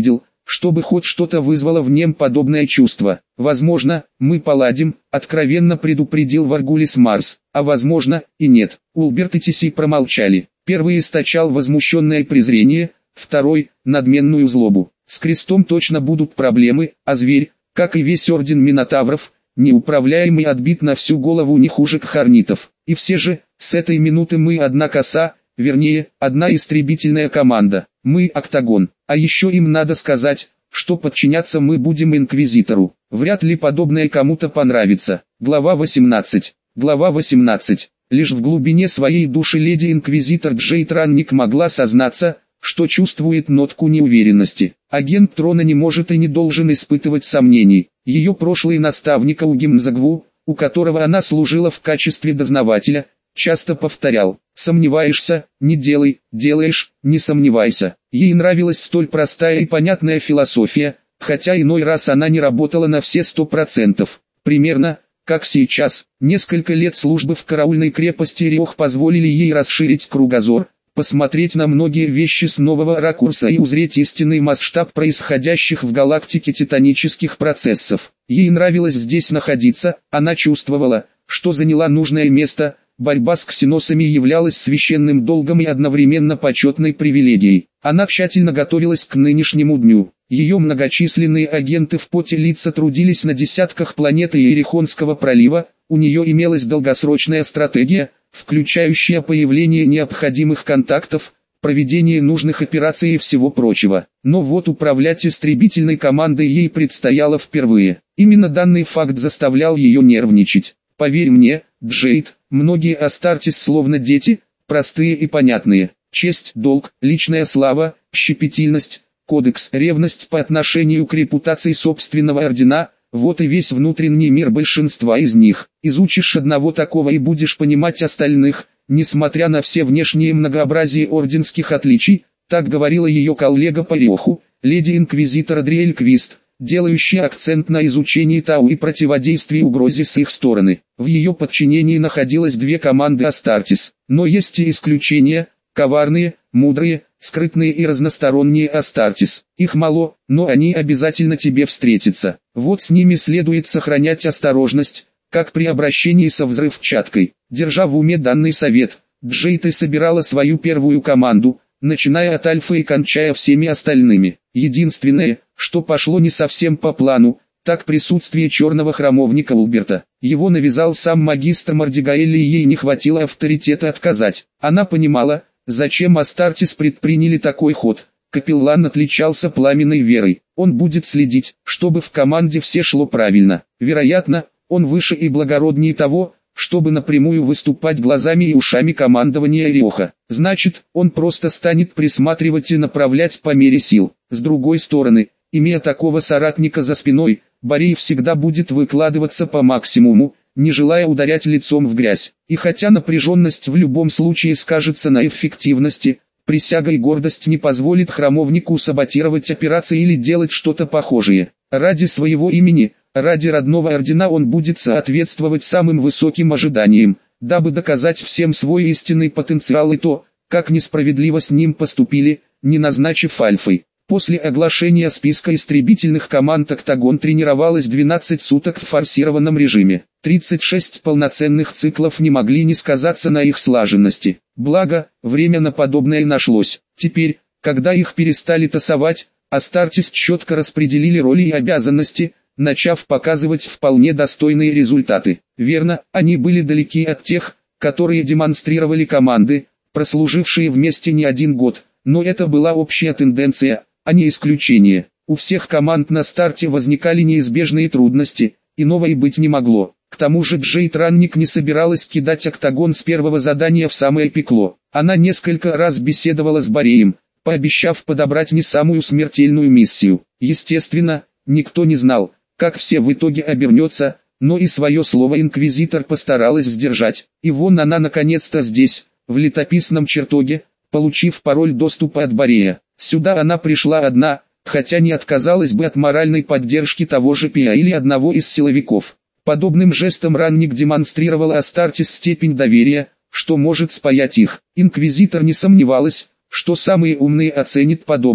чтобы хоть что-то вызвало в нем подобное чувство. «Возможно, мы поладим», — откровенно предупредил Варгулис Марс, «а возможно, и нет». Улберт и Тиси промолчали. Первый источал возмущенное презрение, второй — надменную злобу. С крестом точно будут проблемы, а зверь, как и весь орден Минотавров, неуправляемый, отбит на всю голову не хуже кхарнитов. И все же, с этой минуты мы одна коса, вернее, одна истребительная команда. Мы Октагон. А еще им надо сказать, что подчиняться мы будем Инквизитору. Вряд ли подобное кому-то понравится. Глава восемнадцать. Глава восемнадцать. Лишь в глубине своей души леди-инквизитор Джейд Ранник могла сознаться, что чувствует нотку неуверенности. Агент трона не может и не должен испытывать сомнений. Ее прошлый наставник Аугимзагву, у которого она служила в качестве дознавателя, часто повторял: «Сомневаешься, не делай, делаешь, не сомневайся». Ей нравилась столь простая и понятная философия, хотя иной раз она не работала на все сто процентов. Примерно, как сейчас, несколько лет службы в караульной крепости Риох позволили ей расширить кругозор, посмотреть на многие вещи с нового ракурса и узреть истинный масштаб происходящих в галактике титанических процессов. Ей нравилось здесь находиться, она чувствовала, что заняла нужное место. Борьба с ксеносами являлась священным долгом и одновременно почетной привилегией. Она тщательно готовилась к нынешнему дню. Ее многочисленные агенты в поте лица трудились на десятках планет Иерихонского пролива, у нее имелась долгосрочная стратегия, включающая появление необходимых контактов, проведение нужных операций и всего прочего. Но вот управлять истребительной командой ей предстояло впервые. Именно данный факт заставлял ее нервничать. Поверь мне, Джейд, многие Астартес словно дети, простые и понятные. Честь, долг, личная слава, щепетильность, кодекс, ревность по отношению к репутации собственного ордена – вот и весь внутренний мир большинства из них. Изучишь одного такого и будешь понимать остальных, несмотря на все внешние многообразие орденских отличий, так говорила ее коллега по Риоху, леди-инквизитор Адриэль Квист, делающий акцент на изучении Тау и противодействии угрозе с их стороны. В ее подчинении находилось две команды Астартес, но есть и исключения: коварные, мудрые, скрытные и разносторонние Астартес. Их мало, но они обязательно тебе встретятся. Вот с ними следует сохранять осторожность, как при обращении со взрывчаткой. Держа в уме данный совет, Джейд и собирала свою первую команду, начиная от Альфа и кончая всеми остальными. Единственное, что пошло не совсем по плану, так присутствие черного храмовника Улберта. Его навязал сам магистр Мардигаэль, и ей не хватило авторитета отказать. Она понимала, зачем Астартес предприняли такой ход. Капеллан отличался пламенной верой. Он будет следить, чтобы в команде все шло правильно. Вероятно, он выше и благороднее того, чтобы напрямую выступать глазами и ушами командования Риоха. Значит, он просто станет присматривать и направлять по мере сил. С другой стороны, имея такого соратника за спиной, Борей всегда будет выкладываться по максимуму, не желая ударять лицом в грязь. И хотя напряженность в любом случае скажется на эффективности, присяга и гордость не позволит храмовнику саботировать операции или делать что-то похожее. Ради своего имени, ради родного ордена он будет соответствовать самым высоким ожиданиям, дабы доказать всем свой истинный потенциал и то, как несправедливо с ним поступили, не назначив Альфой. После оглашения списка истребительных команд Октагон тренировалась двенадцать суток в форсированном режиме. тридцать шесть полноценных циклов не могли не сказаться на их слаженности. Благо, время на подобное нашлось. Теперь, когда их перестали тасовать, Астартес четко распределили роли и обязанности, начав показывать вполне достойные результаты. Верно, они были далеки от тех, которые демонстрировали команды, прослужившие вместе не один год, но это была общая тенденция, а не исключение. У всех команд на старте возникали неизбежные трудности, иного и быть не могло. К тому же Джейд Ранник не собиралась кидать Октагон с первого задания в самое пекло. Она несколько раз беседовала с Бореем, пообещав подобрать не самую смертельную миссию. Естественно, никто не знал, как все в итоге обернется, но и свое слово инквизитор постаралась сдержать. И вон она наконец-то здесь, в летописном чертоге, получив пароль доступа от Борея. Сюда она пришла одна, хотя не отказалась бы от моральной поддержки того же Пиа или одного из силовиков. Подобным жестом Ранник демонстрировала Астартес степень доверия, что может спаять их. Инквизитор не сомневалась, что самые умные оценят подобное.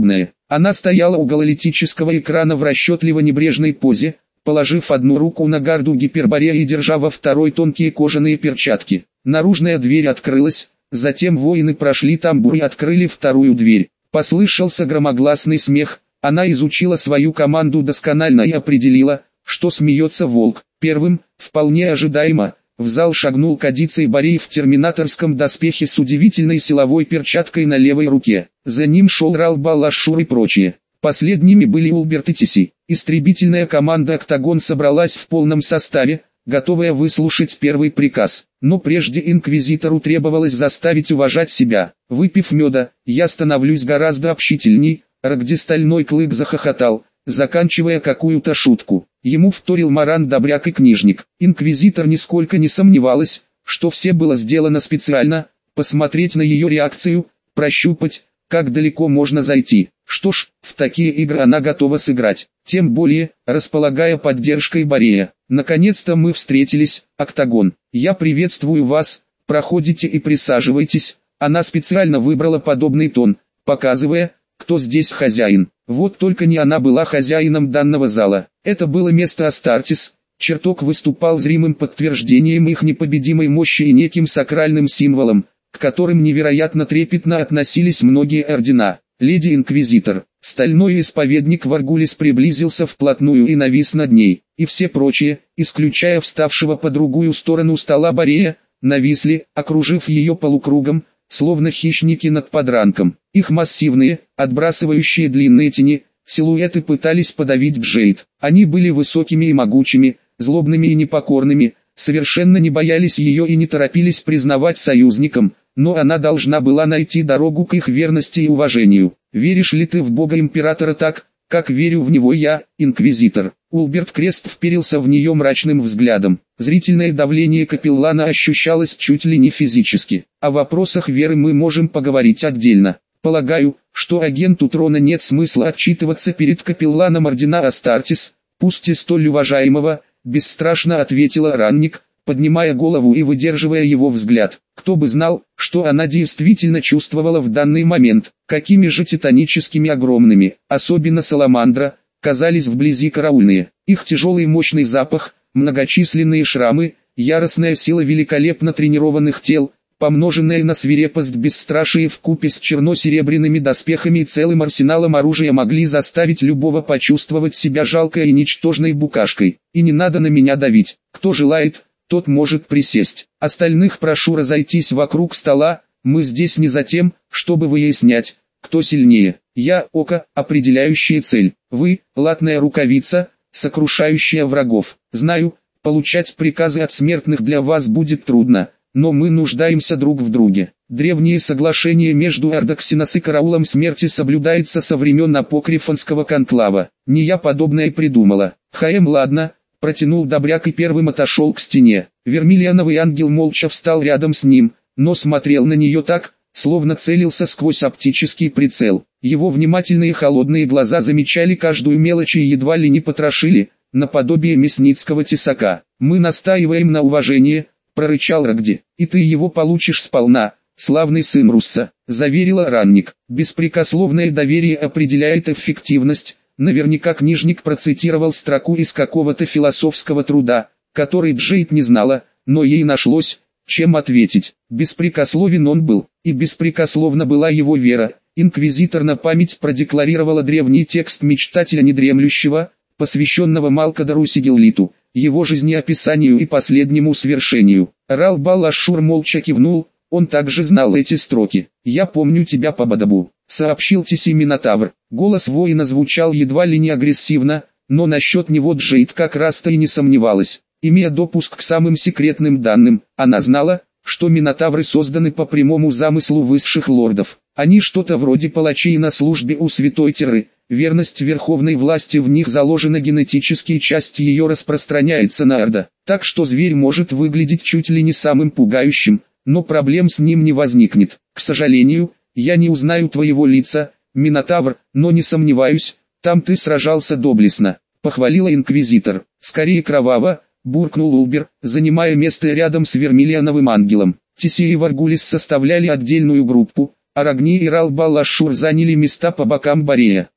Она стояла у гололитического экрана в расчетливо-небрежной позе, положив одну руку на гарду гиперборея и держа во второй тонкие кожаные перчатки. Наружная дверь открылась, затем воины прошли тамбур и открыли вторую дверь. Послышался громогласный смех, она изучила свою команду досконально и определила, что смеется волк. Первым, вполне ожидаемо, в зал шагнул Кадицей Борей в терминаторском доспехе с удивительной силовой перчаткой на левой руке. За ним шел Рал Бал-Ашур и прочие. Последними были Улберт и Тиси. Истребительная команда «Октагон» собралась в полном составе, готовая выслушать первый приказ. Но прежде инквизитору требовалось заставить уважать себя. Выпив меда, я становлюсь гораздо общительней. Рогди Стальной Клык захохотал, заканчивая какую-то шутку. Ему вторил Маран Добряк и книжник. Инквизитор нисколько не сомневалась, что все было сделано специально, посмотреть на ее реакцию, прощупать, как далеко можно зайти. Что ж, в такие игры она готова сыграть, тем более, располагая поддержкой Борея. Наконец-то мы встретились, Октагон. Я приветствую вас, проходите и присаживайтесь. Она специально выбрала подобный тон, показывая, кто здесь хозяин. Вот только не она была хозяином данного зала. Это было место Астартес. Чертог выступал зримым подтверждением их непобедимой мощи и неким сакральным символом, к которым невероятно трепетно относились многие ордена. Леди-инквизитор, стальной исповедник Варгулис приблизился вплотную и навис над ней, и все прочие, исключая вставшего по другую сторону стола Борея, нависли, окружив ее полукругом, словно хищники над подранком. Их массивные, отбрасывающие длинные тени, силуэты пытались подавить Джейд. Они были высокими и могучими, злобными и непокорными, совершенно не боялись ее и не торопились признавать союзником, но она должна была найти дорогу к их верности и уважению. «Веришь ли ты в Бога Императора так, как верю в него я, Инквизитор?» Улберт Крест вперился в нее мрачным взглядом. Зрительное давление капеллана ощущалось чуть ли не физически. О вопросах веры мы можем поговорить отдельно. Полагаю, что агенту Трона нет смысла отчитываться перед капелланом ордена Астартес, пусть и столь уважаемого, бесстрашно ответила Ранник, поднимая голову и выдерживая его взгляд. Кто бы знал, что она действительно чувствовала в данный момент, какими же титаническими огромными, особенно Саламандра, казались вблизи караульные. Их тяжелый мощный запах, многочисленные шрамы, яростная сила великолепно тренированных тел, помноженная на свирепость бесстрашия вкупе с черно-серебряными доспехами и целым арсеналом оружия могли заставить любого почувствовать себя жалкой и ничтожной букашкой. И не надо на меня давить, кто желает, тот может присесть. Остальных прошу разойтись вокруг стола, мы здесь не за тем, чтобы выяснять, кто сильнее. Я — око, определяющая цель. Вы — латная рукавица, сокрушающая врагов. Знаю, получать приказы от смертных для вас будет трудно, но мы нуждаемся друг в друге. Древнее соглашение между Эрдоксинос и Караулом Смерти соблюдается со времен Апокрифонского конклава. Не я подобное придумала. Хаэм ладно. Протянул Добряк и первым отошел к стене. Вермиллионовый ангел молча встал рядом с ним, но смотрел на нее так, словно целился сквозь оптический прицел. Его внимательные холодные глаза замечали каждую мелочь и едва ли не потрошили, наподобие мясницкого тесака. «Мы настаиваем на уважении», — прорычал Рогди, — «и ты его получишь сполна, славный сын Русса», — заверила Ранник. «Беспрекословное доверие определяет эффективность». Наверняка книжник процитировал строку из какого-то философского труда, который Джейд не знала, но ей нашлось, чем ответить. Беспрекословен он был, и беспрекословна была его вера. Инквизитор на память продекларировала древний текст мечтателя недремлющего, посвященного Малкадару Сигиллиту, его жизнеописанию и последнему свершению. Рал Бал-Ашур молча кивнул, он также знал эти строки. «Я помню тебя по Бадабу», — сообщил Тиси Минотавр. Голос воина звучал едва ли не агрессивно, но насчет него Джейд как раз-то и не сомневалась. Имея допуск к самым секретным данным, она знала, что Минотавры созданы по прямому замыслу высших лордов. Они что-то вроде палачей на службе у Святой Терры. Верность верховной власти в них заложена генетически, и часть ее распространяется на Орда. Так что зверь может выглядеть чуть ли не самым пугающим, но проблем с ним не возникнет. К сожалению, я не узнаю твоего лица, Минотавр, но не сомневаюсь, там ты сражался доблестно, похвалила инквизитор. Скорее кроваво, буркнул Улбер, занимая место рядом с Вермиллионовым ангелом. Тиси и Варгулис составляли отдельную группу, а Рагни и Рал Бал-Ашур заняли места по бокам Борея.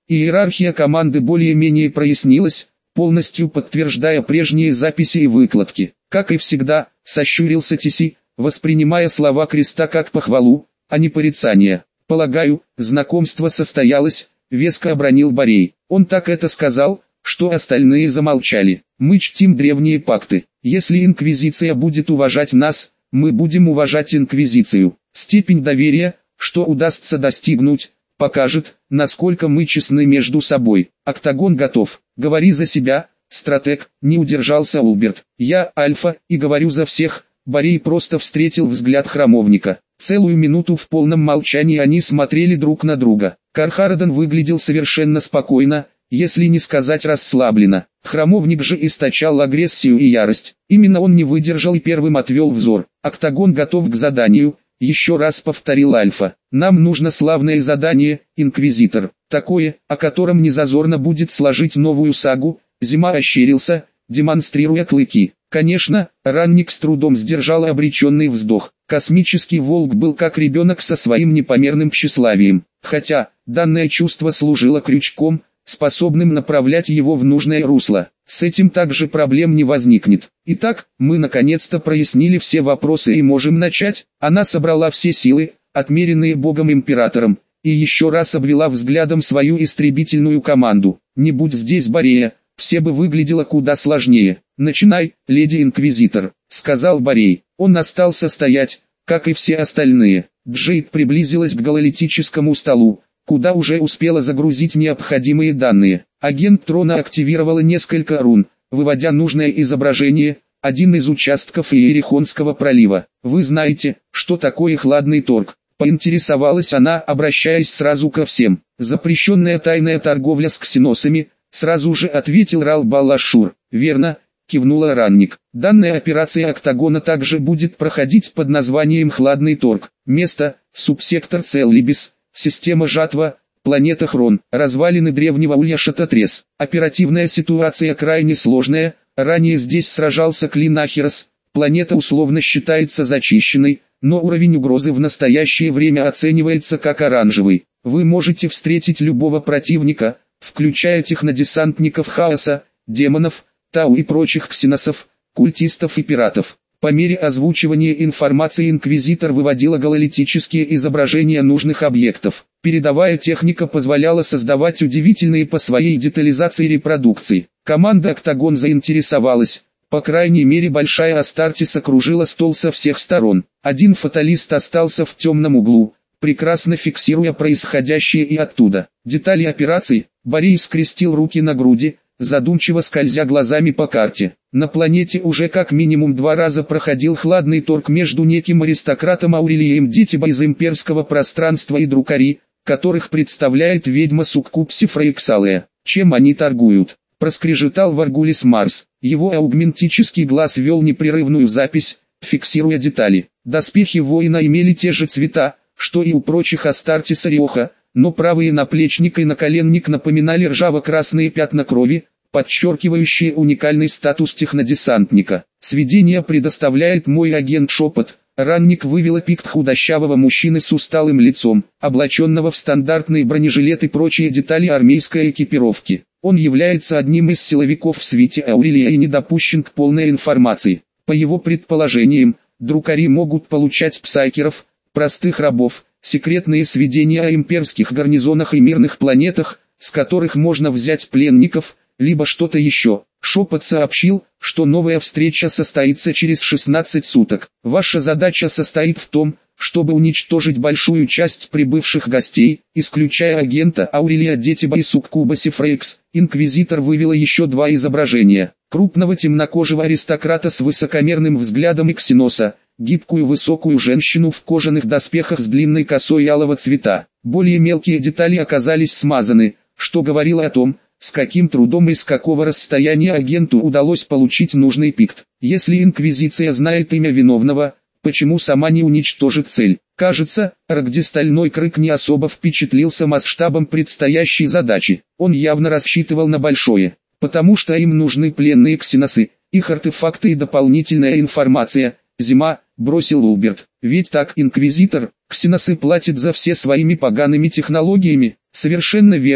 Иерархия команды более-менее прояснилась, полностью подтверждая прежние записи и выкладки. Как и всегда, сощурился Тиси, воспринимая слова Креста как похвалу, а не порицание. «Полагаю, знакомство состоялось», — веско обронил Борей. Он так это сказал, что остальные замолчали. «Мы чтим древние пакты. Если Инквизиция будет уважать нас, мы будем уважать Инквизицию. Степень доверия, что удастся достигнуть, покажет, насколько мы честны между собой. Октагон готов. Говори за себя, стратег», — не удержался Улберт. «Я Альфа, и говорю за всех». Борей просто встретил взгляд храмовника. Целую минуту в полном молчании они смотрели друг на друга. Кархарадон выглядел совершенно спокойно, если не сказать расслабленно. Храмовник же источал агрессию и ярость. Именно он не выдержал и первым отвел взор. «Октагон готов к заданию», — еще раз повторил Альфа. «Нам нужно славное задание, Инквизитор. Такое, о котором не зазорно будет сложить новую сагу». Зима ощерился, демонстрируя клыки. Конечно, Ранник с трудом сдержал обреченный вздох. Космический волк был как ребенок со своим непомерным тщеславием. Хотя, данное чувство служило крючком, способным направлять его в нужное русло. С этим также проблем не возникнет. Итак, мы наконец-то прояснили все вопросы и можем начать. Она собрала все силы, отмеренные Богом-Императором, и еще раз обвела взглядом свою истребительную команду. Не будь здесь Борея, все бы выглядело куда сложнее. «Начинай, леди Инквизитор», — сказал Борей. Он остался стоять, как и все остальные. Джейд приблизилась к гололитическому столу, куда уже успела загрузить необходимые данные. Агент Трона активировала несколько рун, выводя нужное изображение, один из участков Иерихонского пролива. «Вы знаете, что такое хладный торг?» — поинтересовалась она, обращаясь сразу ко всем. «Запрещенная тайная торговля с ксеносами», — сразу же ответил Рал Балашур. «Верно», — кивнула Ранник. «Данная операция Октагона также будет проходить под названием «Хладный торг». Место — субсектор Целлибис, система Жатва, планета Хрон, развалины древнего улья Шататрес. Оперативная ситуация крайне сложная, ранее здесь сражался клин Ахерос, планета условно считается зачищенной, но уровень угрозы в настоящее время оценивается как оранжевый. Вы можете встретить любого противника, включая технодесантников хаоса, демонов, тау и прочих ксеносов, культистов и пиратов. По мере озвучивания информации Инквизитор выводила гололитические изображения нужных объектов. Передовая техника позволяла создавать удивительные по своей детализации репродукции. Команда «Октагон» заинтересовалась. По крайней мере Большая Астартес окружила стол со всех сторон. Один фаталист остался в темном углу, прекрасно фиксируя происходящее и оттуда. Детали операции. Борей скрестил руки на груди, задумчиво скользя глазами по карте. На планете уже как минимум два раза проходил хладный торг между неким аристократом Аурелием Дитиба из имперского пространства и Друкари, которых представляет ведьма Суккупси Фрейксалея. Чем они торгуют? Проскрежетал Варгулис Марс. Его аугментический глаз вел непрерывную запись, фиксируя детали. Доспехи воина имели те же цвета, что и у прочих Астартеса Риоха, но правый наплечник и наколенник напоминали ржаво-красные пятна крови, подчеркивающие уникальный статус технодесантника. Сведения предоставляет мой агент Шепот. Ранник вывела пикт худощавого мужчины с усталым лицом, облаченного в стандартные бронежилеты и прочие детали армейской экипировки. Он является одним из силовиков в свите Аурелия и не допущен к полной информации. По его предположениям, друкари могут получать псайкеров, простых рабов, секретные сведения о имперских гарнизонах и мирных планетах, с которых можно взять пленников, либо что-то еще. Шепот сообщил, что новая встреча состоится через шестнадцать суток. Ваша задача состоит в том, чтобы уничтожить большую часть прибывших гостей, исключая агента Аурелия Детиба и Суккубаси Фрейкс. Инквизитор вывела еще два изображения. Крупного темнокожего аристократа с высокомерным взглядом и ксеноса, гибкую высокую женщину в кожаных доспехах с длинной косой алого цвета. Более мелкие детали оказались смазаны, что говорило о том, с каким трудом и с какого расстояния агенту удалось получить нужный пикт. Если Инквизиция знает имя виновного, почему сама не уничтожит цель? Кажется, Рогди Стальной Крык не особо впечатлился масштабом предстоящей задачи. Он явно рассчитывал на большое, потому что им нужны пленные ксеносы, их артефакты и дополнительная информация. Зима, бросил Улберт. Ведь так, Инквизитор, ксеносы платят за все своими погаными технологиями. Совершенно верно.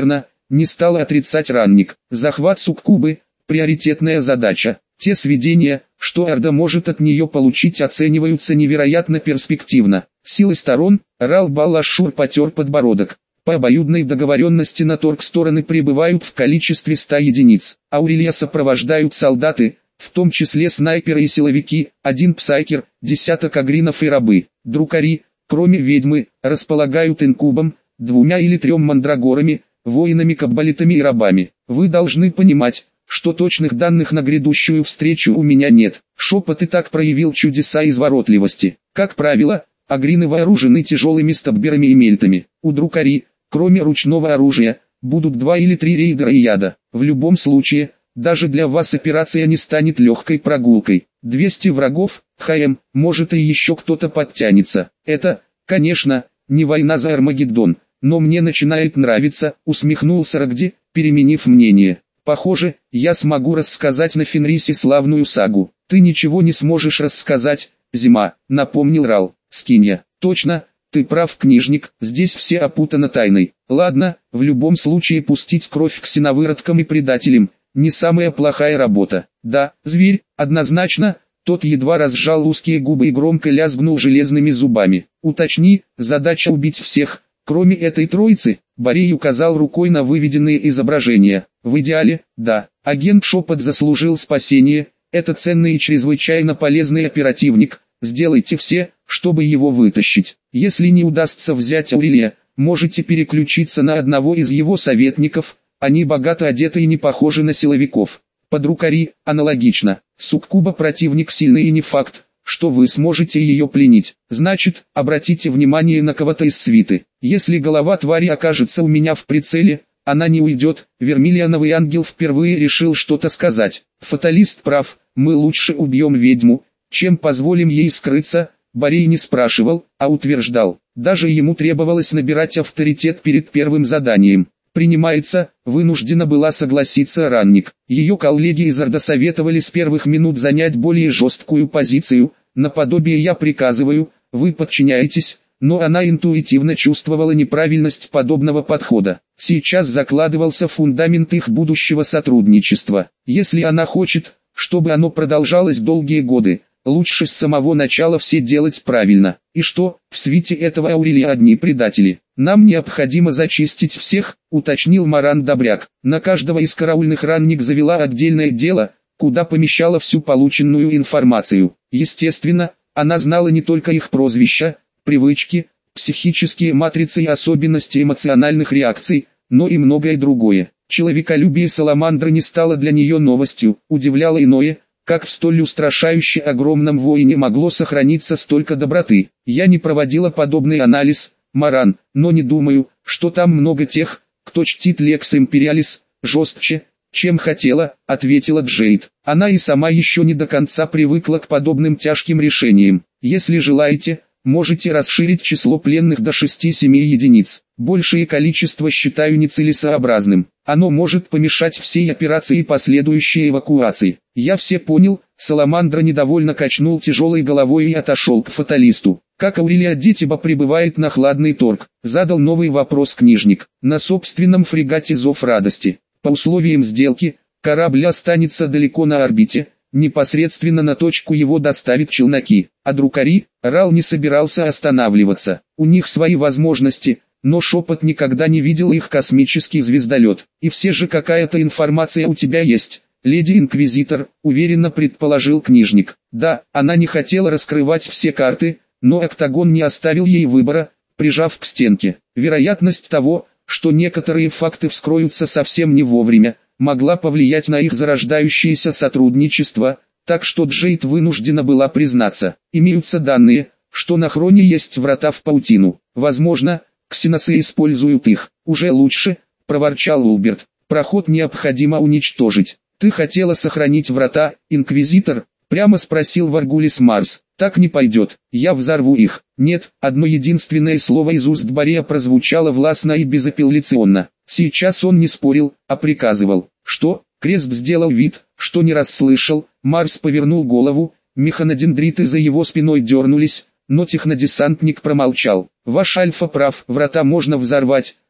не стал отрицать ранник. Захват суккубы – приоритетная задача. Те сведения, что Орда может от нее получить, оцениваются невероятно перспективно. Силы сторон, Рал Бал-Ашур потер подбородок. По обоюдной договоренности на торг стороны прибывают в количестве ста единиц. Аурелия сопровождают солдаты, в том числе снайперы и силовики, один псайкер, десяток агринов и рабы. Друкари, кроме ведьмы, располагают инкубом, двумя или трем мандрагорами, воинами, каббалитами и рабами. Вы должны понимать, что точных данных на грядущую встречу у меня нет. Шепот и так проявил чудеса изворотливости. Как правило, агрины вооружены тяжелыми стабберами и мельтами. У друкари, кроме ручного оружия, будут два или три рейдера и яда. В любом случае, даже для вас операция не станет легкой прогулкой. двести врагов, ХМ, может и еще кто-то подтянется. Это, конечно, не война за Армагеддон, но мне начинает нравиться, усмехнулся Рагди, переменив мнение. Похоже, я смогу рассказать на Фенрисе славную сагу. Ты ничего не сможешь рассказать, Зима, напомнил Рал. Скинья, точно, ты прав, книжник, здесь все опутано тайной. Ладно, в любом случае пустить кровь ксеновыродкам и предателям, не самая плохая работа. Да, зверь, однозначно. Тот едва разжал узкие губы и громко лязгнул железными зубами. Уточни, задача убить всех, кроме этой троицы. Борей указал рукой на выведенные изображения. В идеале, да, агент Шепот заслужил спасение, это ценный и чрезвычайно полезный оперативник, сделайте все, чтобы его вытащить. Если не удастся взять Аурелия, можете переключиться на одного из его советников, они богато одеты и не похожи на силовиков. Подрукари, аналогично, суккуба противник сильный и не факт, что вы сможете ее пленить. Значит, обратите внимание на кого-то из свиты. Если голова твари окажется у меня в прицеле, она не уйдет. Вермиллионовый ангел впервые решил что-то сказать. Фаталист прав, мы лучше убьем ведьму, чем позволим ей скрыться. Борей не спрашивал, а утверждал. Даже ему требовалось набирать авторитет перед первым заданием. Принимается, вынуждена была согласиться ранник. Ее коллеги из Орда советовали с первых минут занять более жесткую позицию, наподобие «я приказываю, вы подчиняетесь», но она интуитивно чувствовала неправильность подобного подхода. Сейчас закладывался фундамент их будущего сотрудничества. Если она хочет, чтобы оно продолжалось долгие годы, лучше с самого начала все делать правильно. И что, в свите этого Аурелия одни предатели? Нам необходимо зачистить всех, уточнил Маран Добряк. На каждого из караульных ранник завела отдельное дело, куда помещала всю полученную информацию. Естественно, она знала не только их прозвища, привычки, психические матрицы и особенности эмоциональных реакций, но и многое другое. Человеколюбие Саламандра не стало для нее новостью, удивляло иное, как в столь устрашающе огромном воине могло сохраниться столько доброты. Я не проводила подобный анализ, Маран, но не думаю, что там много тех, кто чтит Лекс Империалис, жестче, чем хотела, ответила Джейд. Она и сама еще не до конца привыкла к подобным тяжким решениям. Если желаете, можете расширить число пленных до шести-семи единиц. Большее количество считаю нецелесообразным. Оно может помешать всей операции и последующей эвакуации. Я все понял. Саламандра недовольно качнул тяжелой головой и отошел к фаталисту. Как Аурелия Дитиба прибывает на хладный торг? Задал новый вопрос книжник. На собственном фрегате Зов Радости. По условиям сделки, корабль останется далеко на орбите. Непосредственно на точку его доставят челноки. А друкари, Рал не собирался останавливаться. У них свои возможности, но Шепот никогда не видел их космический звездолет. И все же какая-то информация у тебя есть, леди Инквизитор, уверенно предположил книжник. Да, она не хотела раскрывать все карты, но Октагон не оставил ей выбора, прижав к стенке. Вероятность того, что некоторые факты вскроются совсем не вовремя, могла повлиять на их зарождающееся сотрудничество, так что Джейд вынуждена была признаться. Имеются данные, что на Хроне есть врата в паутину. Возможно, ксеносы используют их. Уже лучше, проворчал Улберт. Проход необходимо уничтожить. Ты хотела сохранить врата, Инквизитор? Прямо спросил Варгулис Марс. Так не пойдет, я взорву их. Нет, одно единственное слово из уст Борея прозвучало властно и безапелляционно. Сейчас он не спорил, а приказывал. Что? Кресп сделал вид, что не расслышал. Марс повернул голову, механодендриты за его спиной дернулись, но технодесантник промолчал. Ваш Альфа прав, врата можно взорвать,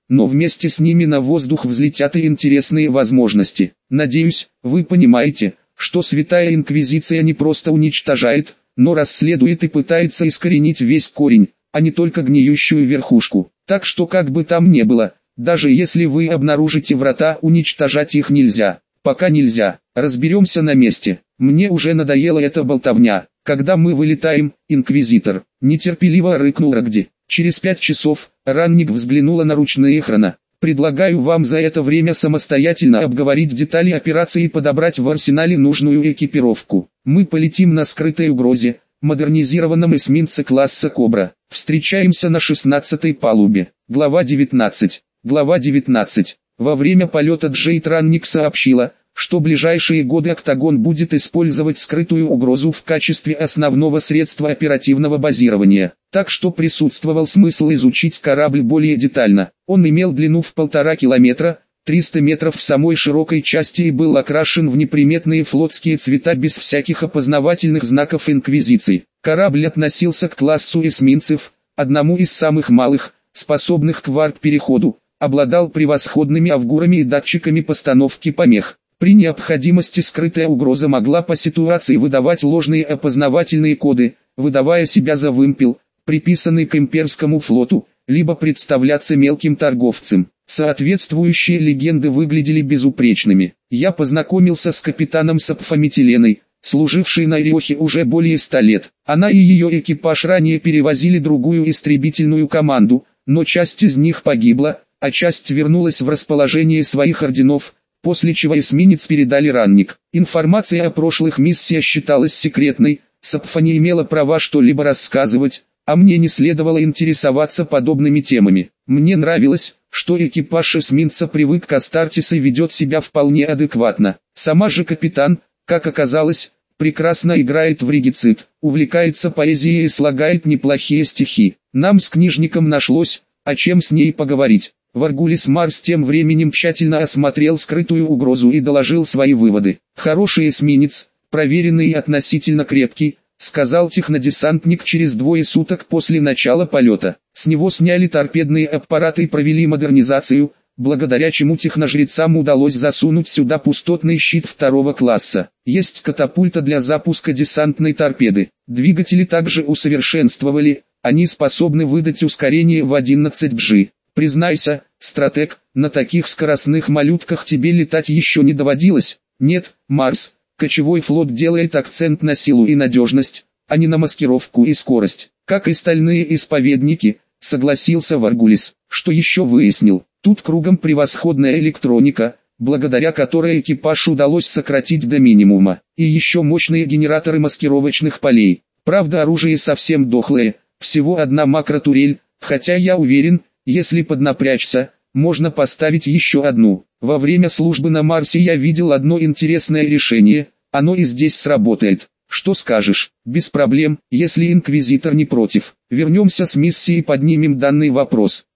но вместе с ними на воздух взлетят и интересные возможности. Надеюсь, вы понимаете, что Святая Инквизиция не просто уничтожает, но расследует и пытается искоренить весь корень, а не только гниющую верхушку. Так что как бы там ни было, даже если вы обнаружите врата, уничтожать их нельзя. Пока нельзя. Разберемся на месте. Мне уже надоела эта болтовня. Когда мы вылетаем, инквизитор? Нетерпеливо рыкнул Рогди. Через пять часов, Ранник взглянула на ручные хрона. Предлагаю вам за это время самостоятельно обговорить детали операции и подобрать в арсенале нужную экипировку. Мы полетим на скрытой угрозе, модернизированном эсминце класса «Кобра». Встречаемся на шестнадцатой палубе. Глава девятнадцать. Глава девятнадцать. Во время полета Джейд Ранник сообщила, что ближайшие годы Октагон будет использовать скрытую угрозу в качестве основного средства оперативного базирования. Так что присутствовал смысл изучить корабль более детально. Он имел длину в полтора километра, триста метров в самой широкой части и был окрашен в неприметные флотские цвета без всяких опознавательных знаков Инквизиции. Корабль относился к классу эсминцев, одному из самых малых, способных к варп-переходу, обладал превосходными авгурами и датчиками постановки помех. При необходимости скрытая угроза могла по ситуации выдавать ложные опознавательные коды, выдавая себя за вымпел, приписанный к имперскому флоту, либо представляться мелким торговцем. Соответствующие легенды выглядели безупречными. Я познакомился с капитаном Сапфометиленой, служившей на Риохе уже более ста лет. Она и ее экипаж ранее перевозили другую истребительную команду, но часть из них погибла, а часть вернулась в расположение своих орденов, после чего эсминец передали Ранник. Информация о прошлых миссиях считалась секретной, Сапфа не имела права что-либо рассказывать, а мне не следовало интересоваться подобными темами. Мне нравилось, что экипаж эсминца привык к Астартес и ведет себя вполне адекватно. Сама же капитан, как оказалось, прекрасно играет в регицид, увлекается поэзией и слагает неплохие стихи. Нам с книжником нашлось, о чем с ней поговорить. Варгулис Марс тем временем тщательно осмотрел скрытую угрозу и доложил свои выводы. «Хороший эсминец, проверенный и относительно крепкий», — сказал технодесантник через двое суток после начала полета. С него сняли торпедные аппараты и провели модернизацию, благодаря чему техножрецам удалось засунуть сюда пустотный щит второго класса. Есть катапульта для запуска десантной торпеды. Двигатели также усовершенствовали, они способны выдать ускорение в одиннадцать джи. Признайся, стратег, на таких скоростных малютках тебе летать еще не доводилось? Нет, Марс, кочевой флот делает акцент на силу и надежность, а не на маскировку и скорость. Как и стальные исповедники, согласился Варгулис. Что еще выяснил? Тут кругом превосходная электроника, благодаря которой экипаж удалось сократить до минимума. И еще мощные генераторы маскировочных полей. Правда, оружие совсем дохлое, всего одна макротурель, хотя я уверен, если поднапрячься, можно поставить еще одну. Во время службы на Марсе я видел одно интересное решение, оно и здесь сработает. Что скажешь? Без проблем, если Инквизитор не против. Вернемся с миссией и поднимем данный вопрос.